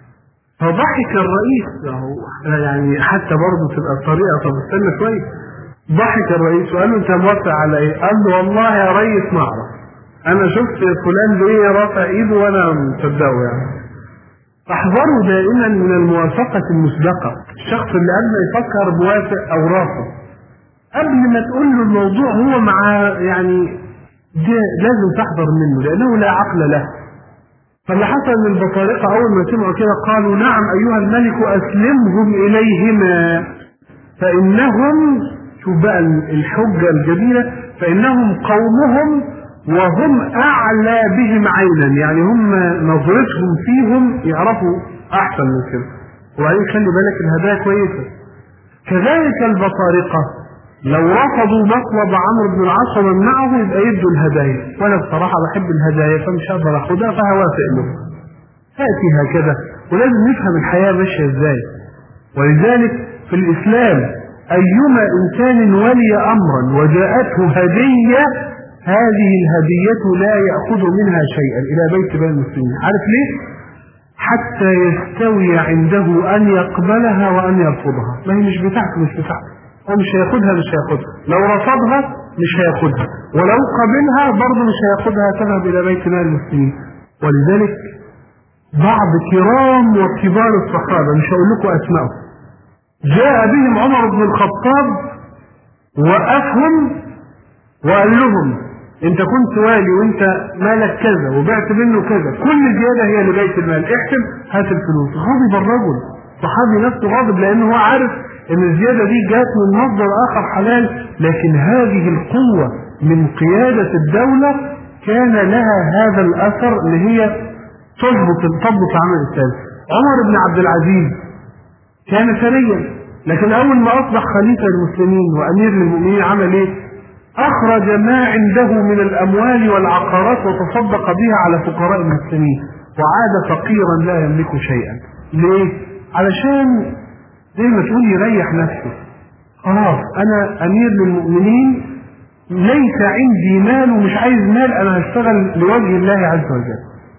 فضحك الرئيس، يعني حتى برضه تبقى الطريقة، طب استنى شوية. ضحك الرئيس وقال له أنت موافق على إيه؟ قال له والله يا ريس ما أعرف، أنا شفت فلان ليه رافع إيده وأنا مصدقه يعني. احذروا دائما من الموافقة المسبقة، الشخص اللي قبل ما يفكر موافق أو رافض، قبل ما تقول له الموضوع هو مع يعني لازم تحذر منه لأنه لا عقل له. فاللي حصل من البطارقة أول ما سمعوا كده قالوا نعم أيها الملك أسلمهم إليهما فإنهم، شوف بقى الحجة الجميلة، فإنهم قومهم وهم أعلى بهم عينا، يعني هم نظرتهم فيهم يعرفوا أحسن من كده. وبعدين خلي بالك الهدايا كويسة. كذلك البطارقة لو رفضوا مطلب عمرو بن العاص ومنعه يبقى يدوا الهدايا، وانا بصراحه بحب الهدايا فمش هقدر اخدها فهوافق له. تاتي هكذا، ولازم نفهم الحياه ماشيه ازاي. ولذلك في الاسلام ايما انسان ولي امرا وجاءته هديه، هذه الهديه لا ياخذ منها شيئا الى بيت مال المسلمين. عارف ليه؟ حتى يستوي عنده ان يقبلها وان يرفضها. ما هي مش بتاعته، مش بتاعته، هو مش هياخدها، لو رفضها مش هياخدها، ولو قبلها برضه مش هياخدها، تذهب الى بيت مال المسلمين. ولذلك بعض كرام وكبار الصحابه، مش هقول لكم اسمائهم، جاء بهم عمر بن الخطاب وقفهم وقال لهم انت كنت والي وانت مالك كذا وبعت منه كذا، كل زياده هي لبيت المال، احسب هات الفلوس. غضب الرجل، صحابي نفسه غاضب لانه هو عارف ان الزيادة دي جات من مصدر اخر حلال، لكن هذه القوة من قيادة الدولة كان لها هذا الاثر اللي هي تضبط عمل الانسان. عمر بن عبد العزيز كان ثريا، لكن اول ما اصبح خليفة المسلمين وامير المؤمنين عمل ايه؟ اخرج ما عنده من الاموال والعقارات وتصدق بها على فقراء المسلمين، وعاد فقيرا لا يملك شيئا. ليه؟ علشان زي ما تقول يريح نفسه، خلاص انا امير للمؤمنين ليس عندي مال ومش عايز مال، انا هشتغل لوجه الله عز وجل.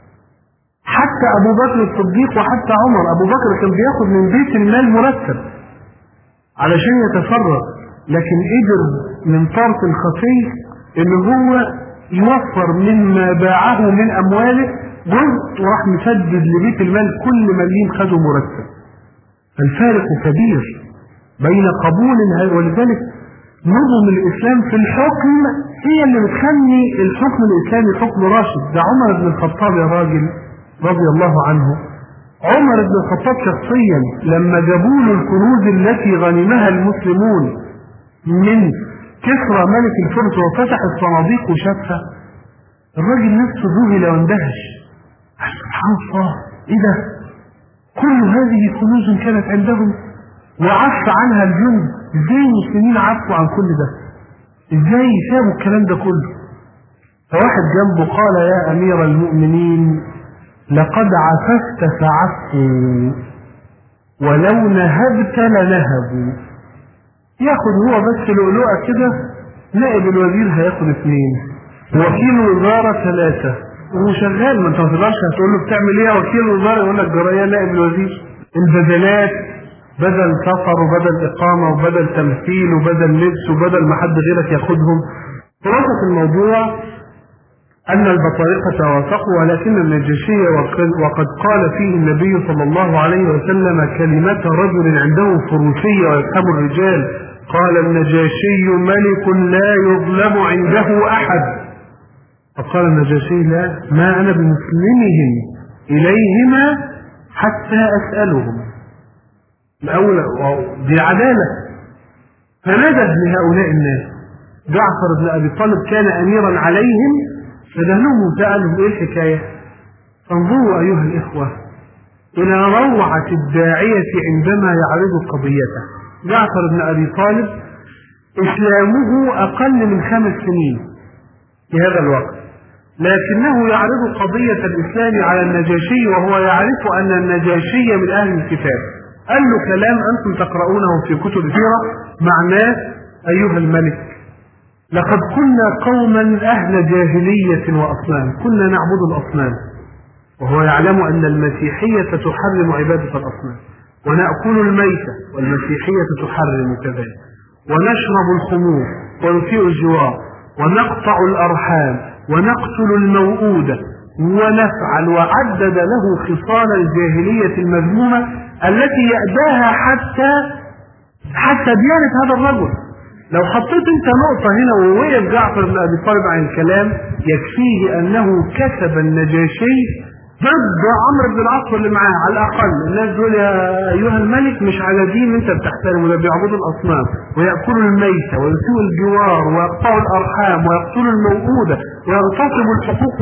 حتى ابو بكر الصديق وحتى عمر، ابو بكر كان بياخد من بيت المال مرتب علشان يتفرغ، لكن قدر من طرف الخفي ان هو يوفر مما باعه من امواله جزء وراح مسدد لبيت المال كل مليم خده مرتب. الفارق كبير بين قبول، ولذلك نظم الإسلام في الحكم هي اللي بتخلي الحكم الإسلامي حكم راشد. ده عمر بن الخطاب يا راجل رضي الله عنه، عمر بن الخطاب شخصيا لما جابوا له الكنوز التي غنمها المسلمون من كسرى ملك الفرس وفتح الصناديق وشافها، الراجل نفسه ذهل واندهش، سبحان الله، ايه ده؟ كل هذه كنوز كانت عندهم وعف عنها الجند. ازاي المسلمين عفوا عن كل ده؟ ازاي سابوا الكلام ده كله؟ فواحد جنبه قال يا أمير المؤمنين لقد عففت فعفوا ولو نهبت لنهبوا. ياخد هو بس لؤلؤة كده، نائب الوزير هياخد 2 وكيل وزارة 3 وهو شغال. ما انت ما تقدرش هتقول له بتعمل ايه يا وكيل الوزارة يقول لك جرايه نائب الوزير. البدلات بدل سفر وبدل إقامة وبدل تمثيل وبدل لبس وبدل ما حد غيرك ياخدهم. خلاصة الموضوع أن البطارقة وافقوا، ولكن النجاشي وقد قال فيه النبي صلى الله عليه وسلم كلمة رجل عنده فروسية ويفهم الرجال، قال النجاشي ملك لا يظلم عنده أحد. فقال النجاشي لا، ما أنا بمسلمهم إليهما حتى أسألهم. الأولى دي عدالة. فنادى لهؤلاء الناس. جعفر بن أبي طالب كان أميرا عليهم، فدهنهم وسألهم ايه الحكاية. فانظروا أيها الإخوة إلى روعة الداعية عندما يعرض قضيته. جعفر بن أبي طالب إسلامه أقل من 5 سنين في هذا الوقت، لكنه يعرض قضية الإسلام على النجاشي وهو يعرف أن النجاشي من أهل الكتاب. قال له كلام أنتم تقرؤونه في كتب السيرة معناه أيها الملك لقد كنا قوما أهل جاهلية وأصنام، كنا نعبد الأصنام، وهو يعلم أن المسيحية تحرم عبادة الأصنام، ونأكل الميتة والمسيحية تحرم كذلك، ونشرب الخمور ونسيء الجوار ونقطع الأرحام ونقتل الموؤودة ونفعل، وعدد له خصال الجاهلية المذمومة التي يأباها حتى ديانة هذا الرجل. لو حطيت انت نقطة هنا ووقف جعفر بن أبي طالب عن الكلام يكفيه أنه كسب النجاشي ضد عمرو بن العاص اللي معاه. على الأقل الناس دول يا أيها الملك مش على دين انت بتحترمه، ده بيعبدوا الأصنام ويأكلوا الميتة ويسوء الجوار ويقطعوا الأرحام ويقتلوا الموؤودة ويغتصبوا الحقوق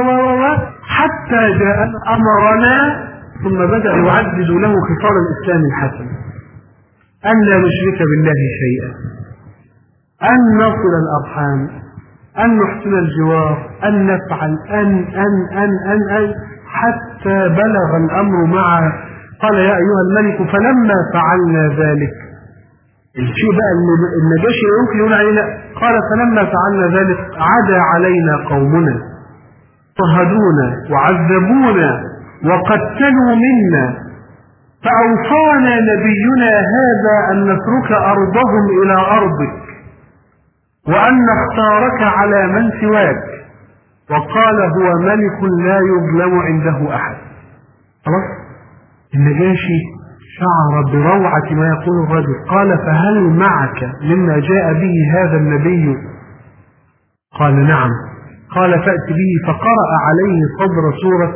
حتى جاء أمرنا. ثم بدأ يعدد له خصال الإسلام الحسن: أن لا نشرك بالله شيئا، أن نصل الأرحام، أن نحسن الجوار، أن نفعل أن حتى بلغ الأمر معه. قال يا أيها الملك فلما فعلنا ذلك، الشيء بقى النجاشي يمكن يقول علينا، قال فلما فعلنا ذلك عدا علينا قومنا طهدونا وعذبونا وقتلوا منا، فأوصانا نبينا هذا أن نترك أرضهم إلى أرضك وأن نختارك على من سواك، وقال هو ملك لا يظلم عنده أحد. خلاص النجاشي شعر بروعة ما يقول الرجل. قال فهل معك مما جاء به هذا النبي؟ قال نعم. قال فأت به، فقرأ عليه صدر سورة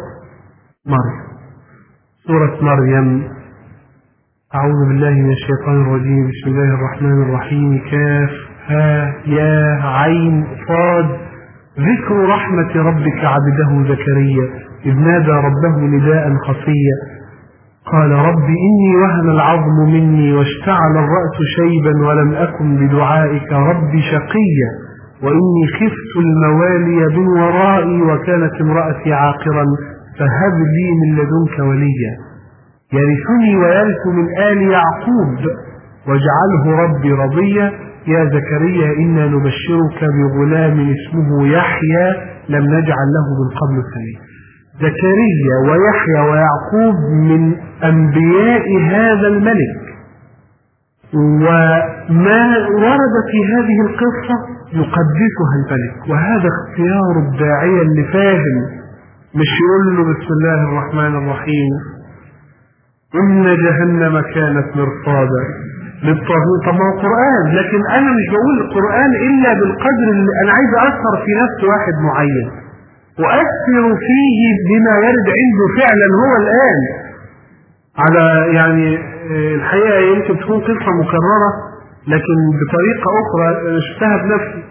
مريم. أعوذ بالله من الشيطان الرجيم. بسم الله الرحمن الرحيم. كاف ها يا عين صاد. ذكر رحمة ربك عبده زكريا إذ نادى ربه نداء خفيا قال رب إني وهن العظم مني واشتعل الرأس شيبا ولم أكن بدعائك رب شقيا وإني خفت الموالي من ورائي وكانت امرأتي عاقرا فهب لي من لدنك وليا يرثني ويرث من آل يعقوب واجعله ربي رضيا يا زكريا إنا نبشرك بغلام اسمه يحيى لم نجعل له من قبل سميا. زكريا ويحيى ويعقوب من أنبياء هذا الملك، وما ورد في هذه القصة يقدسها الملك، وهذا اختيار الداعية اللي فاهم، مش يقول له بسم الله الرحمن الرحيم إن جهنم كانت مرصادا للطاغين. طب ما هو قرآن، لكن أنا مش بقول القرآن إلا بالقدر اللي أنا عايز أثر في نفس واحد معين وأثر فيه بما يرد عنده فعلا هو الآن. على يعني الحقيقة يمكن تكون قصة مكررة لكن بطريقة أخرى شفتها بنفسي.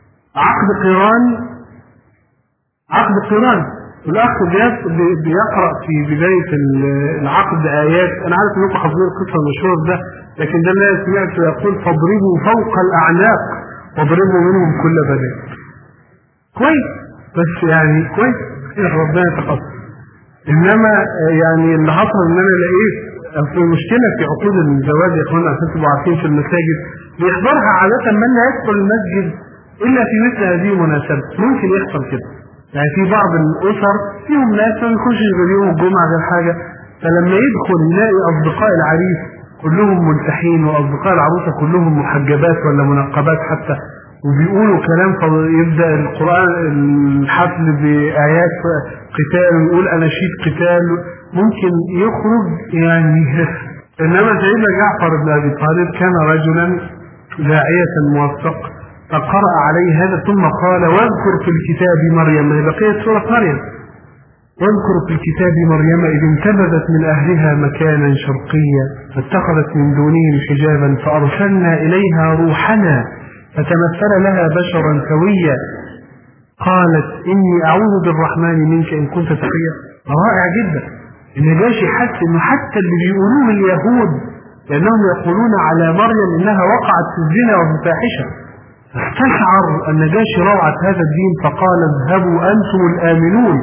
عقد قران الأخ بيقرأ في بداية العقد آيات. أنا عارف أنكم حافظين القصة المشهور ده، لكن ده اللي سمعته يقول فاضربوا فوق الأعناق واضربوا منهم كل بنات. كويس، بس يعني كويس ربنا يتقبل. انما يعني اللي حصل ان انا لقيت في مشكله في عقود الزواج يا اخوانا، عشان تبقوا عارفين في المساجد بيحضرها عاده من لا يدخل المسجد الا في مثل هذه المناسبه. ممكن يحصل كده يعني في بعض الاسر فيهم ناس ما بيخشش غير يوم الجمعه غير حاجه، فلما يدخل يلاقي اصدقاء العريس كلهم ملتحين واصدقاء العروسه كلهم محجبات ولا منقبات حتى، وبيقولوا كلام يبدا القران الحفل بايات قتال ويقول اناشيد قتال، ممكن يخرج يعني. انما سيدنا جعفر بن ابي طالب كان رجلا داعيه موفق، فقرأ عليه هذا ثم قال واذكر في الكتاب مريم، بقيت سورة مريم، واذكر في الكتاب مريم إذ انتبذت من أهلها مكانا شرقيا فاتخذت من دونهم حجابا فأرسلنا إليها روحنا فتمثل لها بشرا سويا قالت إني أعوذ بالرحمن منك إن كنت تقيا. رائع جدا. النجاشي حس إنه حتى اللي بيقولوه اليهود لأنهم يقولون على مريم إنها وقعت في الزنا والفاحشة، استشعر النجاشي روعة هذا الدين فقال اذهبوا أنتم الآمنون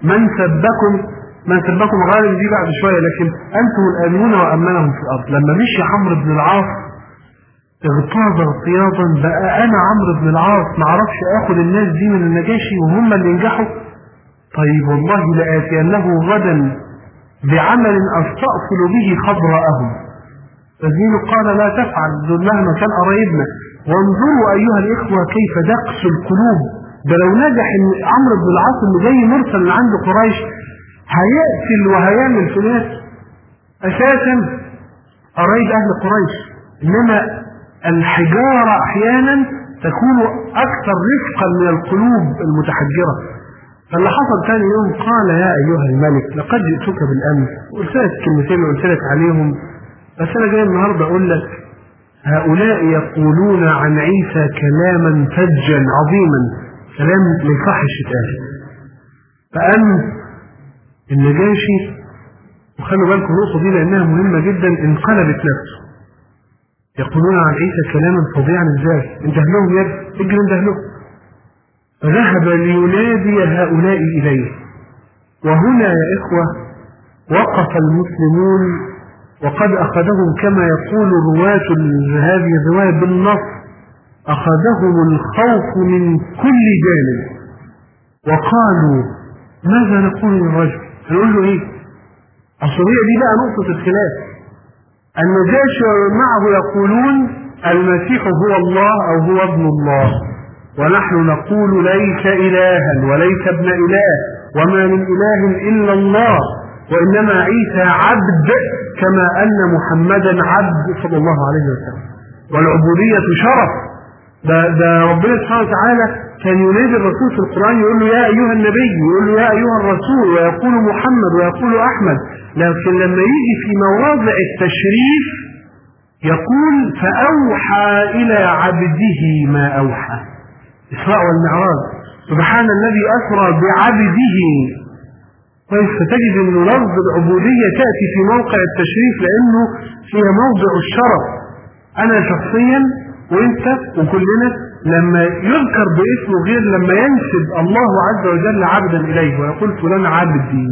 من سبكم غالب دي بعد شوية، لكن أنتم الآمنون وأمنهم في الأرض. لما مشي عمرو بن العاص اغتاظ اغتياظا، بقى أنا عمرو بن العاص معرفش آخد الناس دي من النجاشي وهم اللي ينجحوا. طيب والله لآتينه غدا بعمل أستأصل به خضراءهم. فزينه قال لا تفعل دول مهما كان قرايبنا، وانظروا أيها الإخوة كيف دقس القلوب. ده لو نجح إن عمرو بن العاص اللي جاي مرسل من عند قريش هيقتل وهيعمل في ناس أساسا قرايب أهل قريش، إنما الحجارة أحيانا تكون أكثر رفقا من القلوب المتحجرة. فاللي حصل ثاني يوم قال يا أيها الملك لقد جئتك بالأمس وقلت لك الكلمتين اللي قلت لك عليهم، بس أنا جاي النهارده أقول لك هؤلاء يقولون عن عيسى كلاما فجا عظيما، كلام ما يصحش يتقال. فقام النجاشي، وخلوا بالكم النقطة دي لأنها مهمة جدا، انقلبت نفسه. يقولون عن عيسى كلاما فظيعا ازاي؟ اندهلهم يد اجري اندهلهم. فذهب لينادي هؤلاء إليه. وهنا يا إخوة وقف المسلمون وقد أخذهم كما يقول رواة هذه الرواية بالنص، أخذهم الخوف من كل جانب وقالوا ماذا نقول للرجل؟ هنقول له إيه؟ الصورية دي بقى نقطة الخلاف. النجاشي معه يقولون المسيح هو الله أو هو ابن الله، ونحن نقول ليس إلها وليس ابن إله وما من إله إلا الله، وإنما عيسى عبد كما أن محمدا عبد صلى الله عليه وسلم، والعبودية شرف. ده ربنا سبحانه وتعالى كان ينادي الرسول في القرآن يقول له يا أيها النبي، يقول له يا أيها الرسول، ويقول محمد ويقول أحمد. لكن لما يجي في مواضع التشريف يقول فأوحى إلى عبده ما أوحى. إسراء والمعراج، سبحان الذي أسرى بعبده. طيب فتجد أن لفظ العبودية تأتي في موقع التشريف لأنه فيها موضع الشرف. أنا شخصيا وإنت وكلنا لما يذكر باسمه غير لما ينسب الله عز وجل عبدا إليه ويقول فلان عبدي،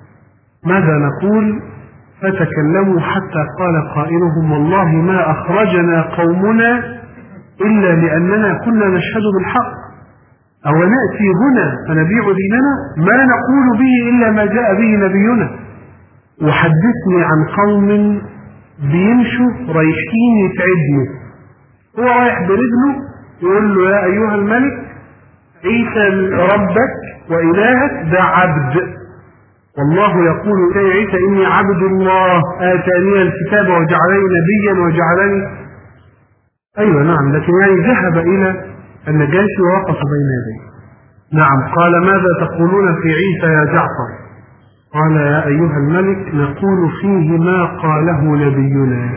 ماذا نقول؟ فتكلموا حتى قال قائلهم والله ما أخرجنا قومنا إلا لأننا كنا نشهد بالحق، أو نأتي هنا فنبيع ديننا ما نقول به إلا ما جاء به نبينا. وحدثني عن قوم بيمشوا رايحين يتعدوا، هو رايح برجله يقول له يا أيها الملك عيسى ربك وإلهك ده عبد، والله يقول إلي عيسى إني عبد الله آتاني الكتاب وجعلني نبيا وجعلني. أيوة نعم، لكن يعني ذهب إلى النجاشي ووقف بين يديه. نعم، قال ماذا تقولون في عيسى يا جعفر؟ قال يا أيها الملك نقول فيه ما قاله نبينا.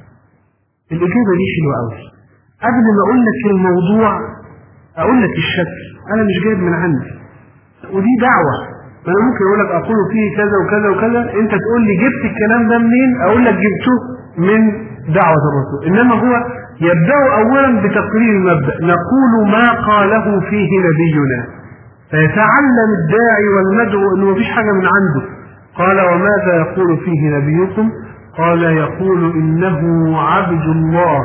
الإجابة دي حلوة أوي. قبل ما أقول لك الموضوع أقول لك الشكل، أنا مش جايب من عندي، ودي دعوة. أنا ممكن أقول لك أقول فيه كذا وكذا وكذا، أنت تقول لي جبت الكلام ده منين؟ أقول لك جبته من دعوة الرسول. إنما هو يبدأ أولا بتقرير المبدأ، نقول ما قاله فيه نبينا. فيتعلم الداعي والمدعو أنه مفيش حاجة من عنده. قال وماذا يقول فيه نبيكم؟ قال يقول إنه عبد الله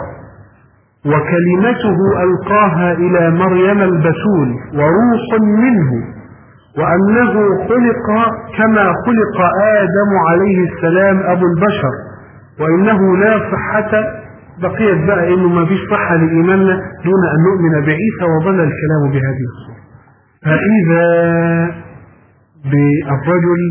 وكلمته ألقاها إلى مريم البتول وروح منه، وأنه خلق كما خلق آدم عليه السلام أبو البشر، وإنه لا صحة. بقيت بقى إنه ما فيش صحة لإيماننا دون أن نؤمن بعيسى، وظل الكلام بهذه الصورة. فإذا بالرجل،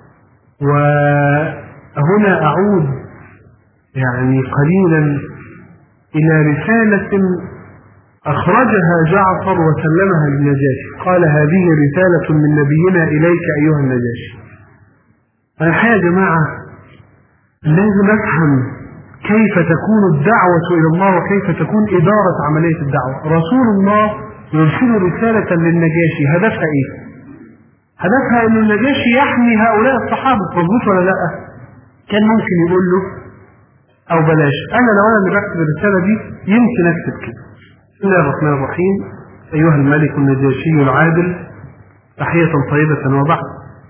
وهنا أعود يعني قليلا إلى رسالة أخرجها جعفر وسلمها للنجاشي. قال هذه رسالة من نبينا إليك أيها النجاشي. الحقيقة يا جماعة لازم أفهم كيف تكون الدعوة إلى الله وكيف تكون إدارة عملية الدعوة. رسول الله يرسل رسالة للنجاشي، هدفها إيه؟ هدفها أن النجاشي يحمي هؤلاء الصحابة، مظبوط ولا لا؟ كان ممكن يقول له أو بلاش، أنا لو أنا اللي بكتب الرسالة دي يمكن أكتب كده: بسم الله الرحمن الرحيم، أيها الملك النجاشي العادل، تحية طيبة وبعد.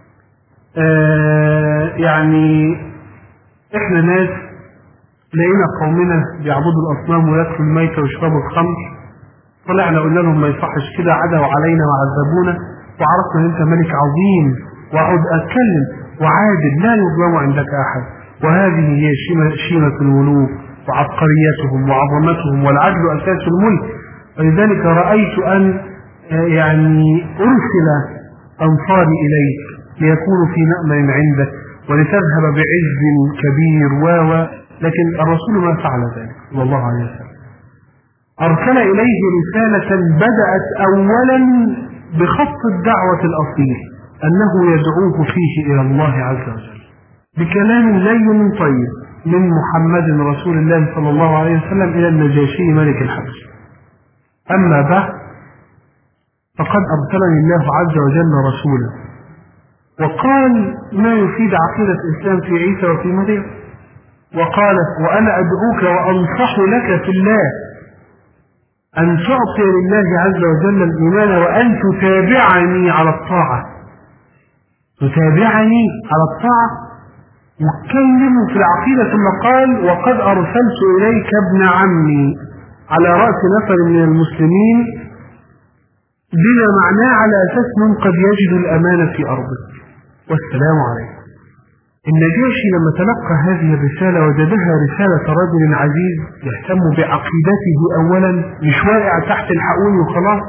يعني إحنا ناس لقينا قومنا بيعبدوا الأصنام ويأكلوا الميتة ويشربوا الخمر، طلعنا قلنا لهم ما يصحش كده، عدوا علينا وعذبونا، وعرفنا ان انت ملك عظيم وأقعد اتكلم وعادل لا يظلم عندك احد، وهذه هي شيمة الملوك وعبقريتهم وعظمتهم، والعدل اساس الملك. ولذلك رأيت ان يعني ارسل انصاري اليك ليكونوا في مأمن عندك ولتذهب بعز كبير لكن الرسول ما فعل ذلك صلى الله عليه وسلم. ارسل اليه رسالة بدأت اولا بخط الدعوة الأصيل، أنه يدعوه فيه إلى الله عز وجل بكلام لين طيب من محمد رسول الله صلى الله عليه وسلم إلى النجاشي ملك الحبش. أما بعد، فقد أرسلني الله عز وجل رسولا، وقال ما يفيد عقيدة الإسلام في عيسى وفي مريم، وقال وأنا أدعوك وأنصح لك في الله أن تعطي لله عز وجل الإيمان وأن تتابعني على الطاعة. تتابعني على الطاعة، واتكلموا في العقيدة ثم قال وقد أرسلت إليك ابن عمي على رأس نفر من المسلمين، بما معناه على أساس من قد يجد الأمان في أرضه. والسلام عليكم. النجاشي لما تلقى هذه الرسالة وجدها رسالة رجل عزيز يهتم بعقيدته أولا، مش واقع تحت الحقون وخلاص.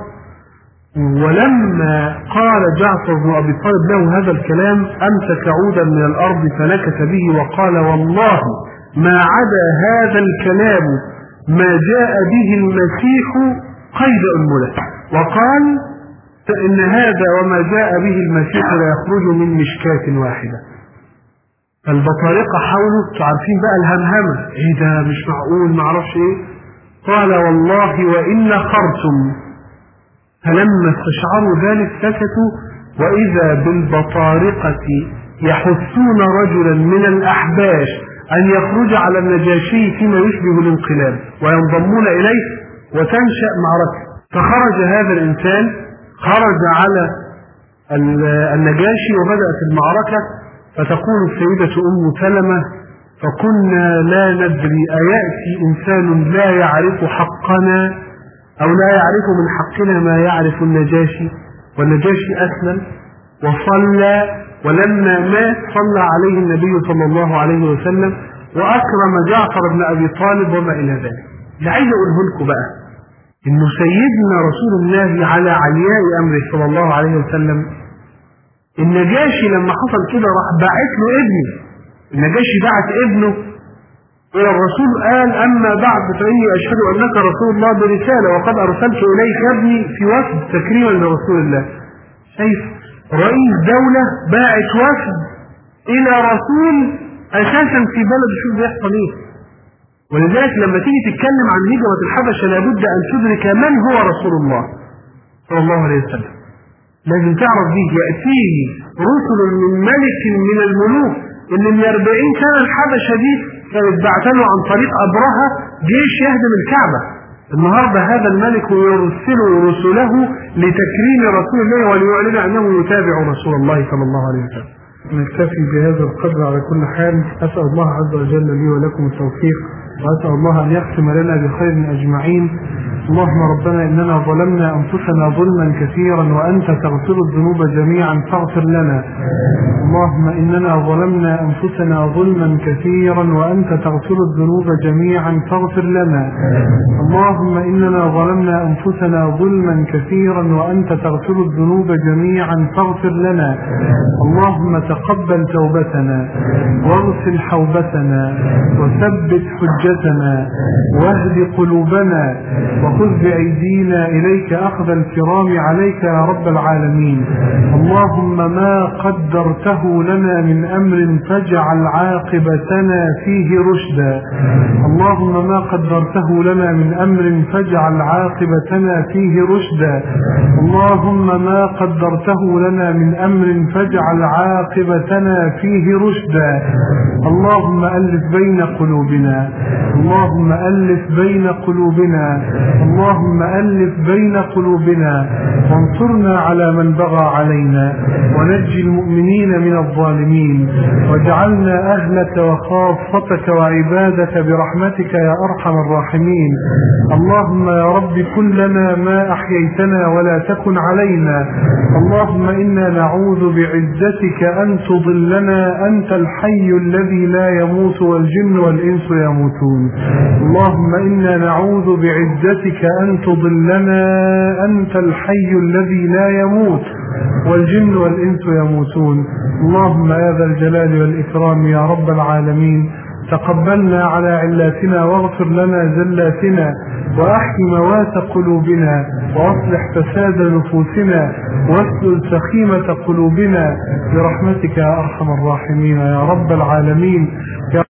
ولما قال جعفر بن أبي طالب له هذا الكلام أمسك عودا من الأرض فنكت به وقال والله ما عدا هذا الكلام ما جاء به المسيح قيد أنملة، وقال فإن هذا وما جاء به المسيح لا يخرج من مشكاة واحدة. البطارقة حاولوا، تعرفين بقى الهمهمة، ايه ده مش معقول معرفش ايه. قال والله وإن خرتم. فلما استشعروا ذلك سكتوا، وإذا بالبطارقة يحثون رجلا من الأحباش أن يخرج على النجاشي فيما يشبه الانقلاب وينضمون إليه وتنشأ معركة. فخرج هذا الإنسان، خرج على النجاشي وبدأت المعركة. فتقول السيدة أم سلمة فكنا لا ندري أيأتي إنسان لا يعرف حقنا أو لا يعرف من حقنا ما يعرف النجاشي. والنجاشي أسلم وصلى، ولما مات صلى عليه النبي صلى الله عليه وسلم وأكرم جعفر بن أبي طالب وما إلى ذلك. لعايز أقوله لكم بقى إنه سيدنا رسول الله على علياء أمره صلى الله عليه وسلم، النجاشي لما حصل كده راح باعت له ابنه. النجاشي بعت ابنه إلى الرسول، قال أما بعد فإني أشهد أنك رسول الله برسالة وقد أرسلت إليك ابني في وفد تكريما لرسول الله. شايف رئيس دولة باعت وفد إلى رسول أساسا في بلد، شوف بيحصل إيه. ولذلك لما تيجي تتكلم عن هجرة الحبشة لابد أن تدرك من هو رسول الله صلى الله عليه وسلم. لازم تعرف دي. يأتيه رسل من ملك من الملوك اللي من 40 سنة الحبشة دي كانت بعتله عن طريق أبرهة جيش يهدم الكعبة. النهاردة هذا الملك يرسل رسله لتكريم رسول الله وليعلن أنه يتابع رسول الله صلى الله عليه وسلم. نكتفي بهذا القدر على كل حال. أسأل الله عز وجل لي ولكم التوفيق، وأسأل الله أن يختم لنا بخير أجمعين. اللهم ربنا إننا ظلمنا أنفسنا ظلما كثيرا وأنت تغفر الذنوب جميعا فاغفر لنا. اللهم إننا ظلمنا أنفسنا ظلما كثيرا وأنت تغفر الذنوب جميعا فاغفر لنا. اللهم إننا ظلمنا أنفسنا ظلما كثيرا وأنت تغفر الذنوب جميعا فاغفر لنا. اللهم تقبل توبتنا واغسل حوبتنا وثبت حجتنا واهد قلوبنا وخذ بأيدينا إليك أخذ الكرام عليك يا رب العالمين. اللهم ما قدرته لنا من أمر فاجعل عاقبتنا فيه رشدا. اللهم ما قدرته لنا من أمر فاجعل عاقبتنا فيه رشدا. اللهم ما قدرته لنا من أمر فاجعل عاقبتنا فيه رشدا. اللهم ألف بين قلوبنا، اللهم ألف بين قلوبنا، اللهم ألف بين قلوبنا وانصرنا على من بغى علينا ونجي المؤمنين من الظالمين واجعلنا أهلك وخاصتك وعبادك برحمتك يا أرحم الراحمين. اللهم يا رب كن لنا ما أحييتنا ولا تكن علينا. اللهم إنا نعوذ بعزتك أن تضلنا، أنت الحي الذي لا يموت والجن والإنس يموتون. اللهم إنا نعوذ بعزتك أن تضلنا، أنت الحي الذي لا يموت والجن والإنس يموتون. اللهم يا ذا الجلال والإكرام يا رب العالمين تقبلنا على علاتنا واغفر لنا زلاتنا وأحي موات قلوبنا وأصلح فساد نفوسنا واسلل سخيمة قلوبنا برحمتك يا أرحم الراحمين يا رب العالمين.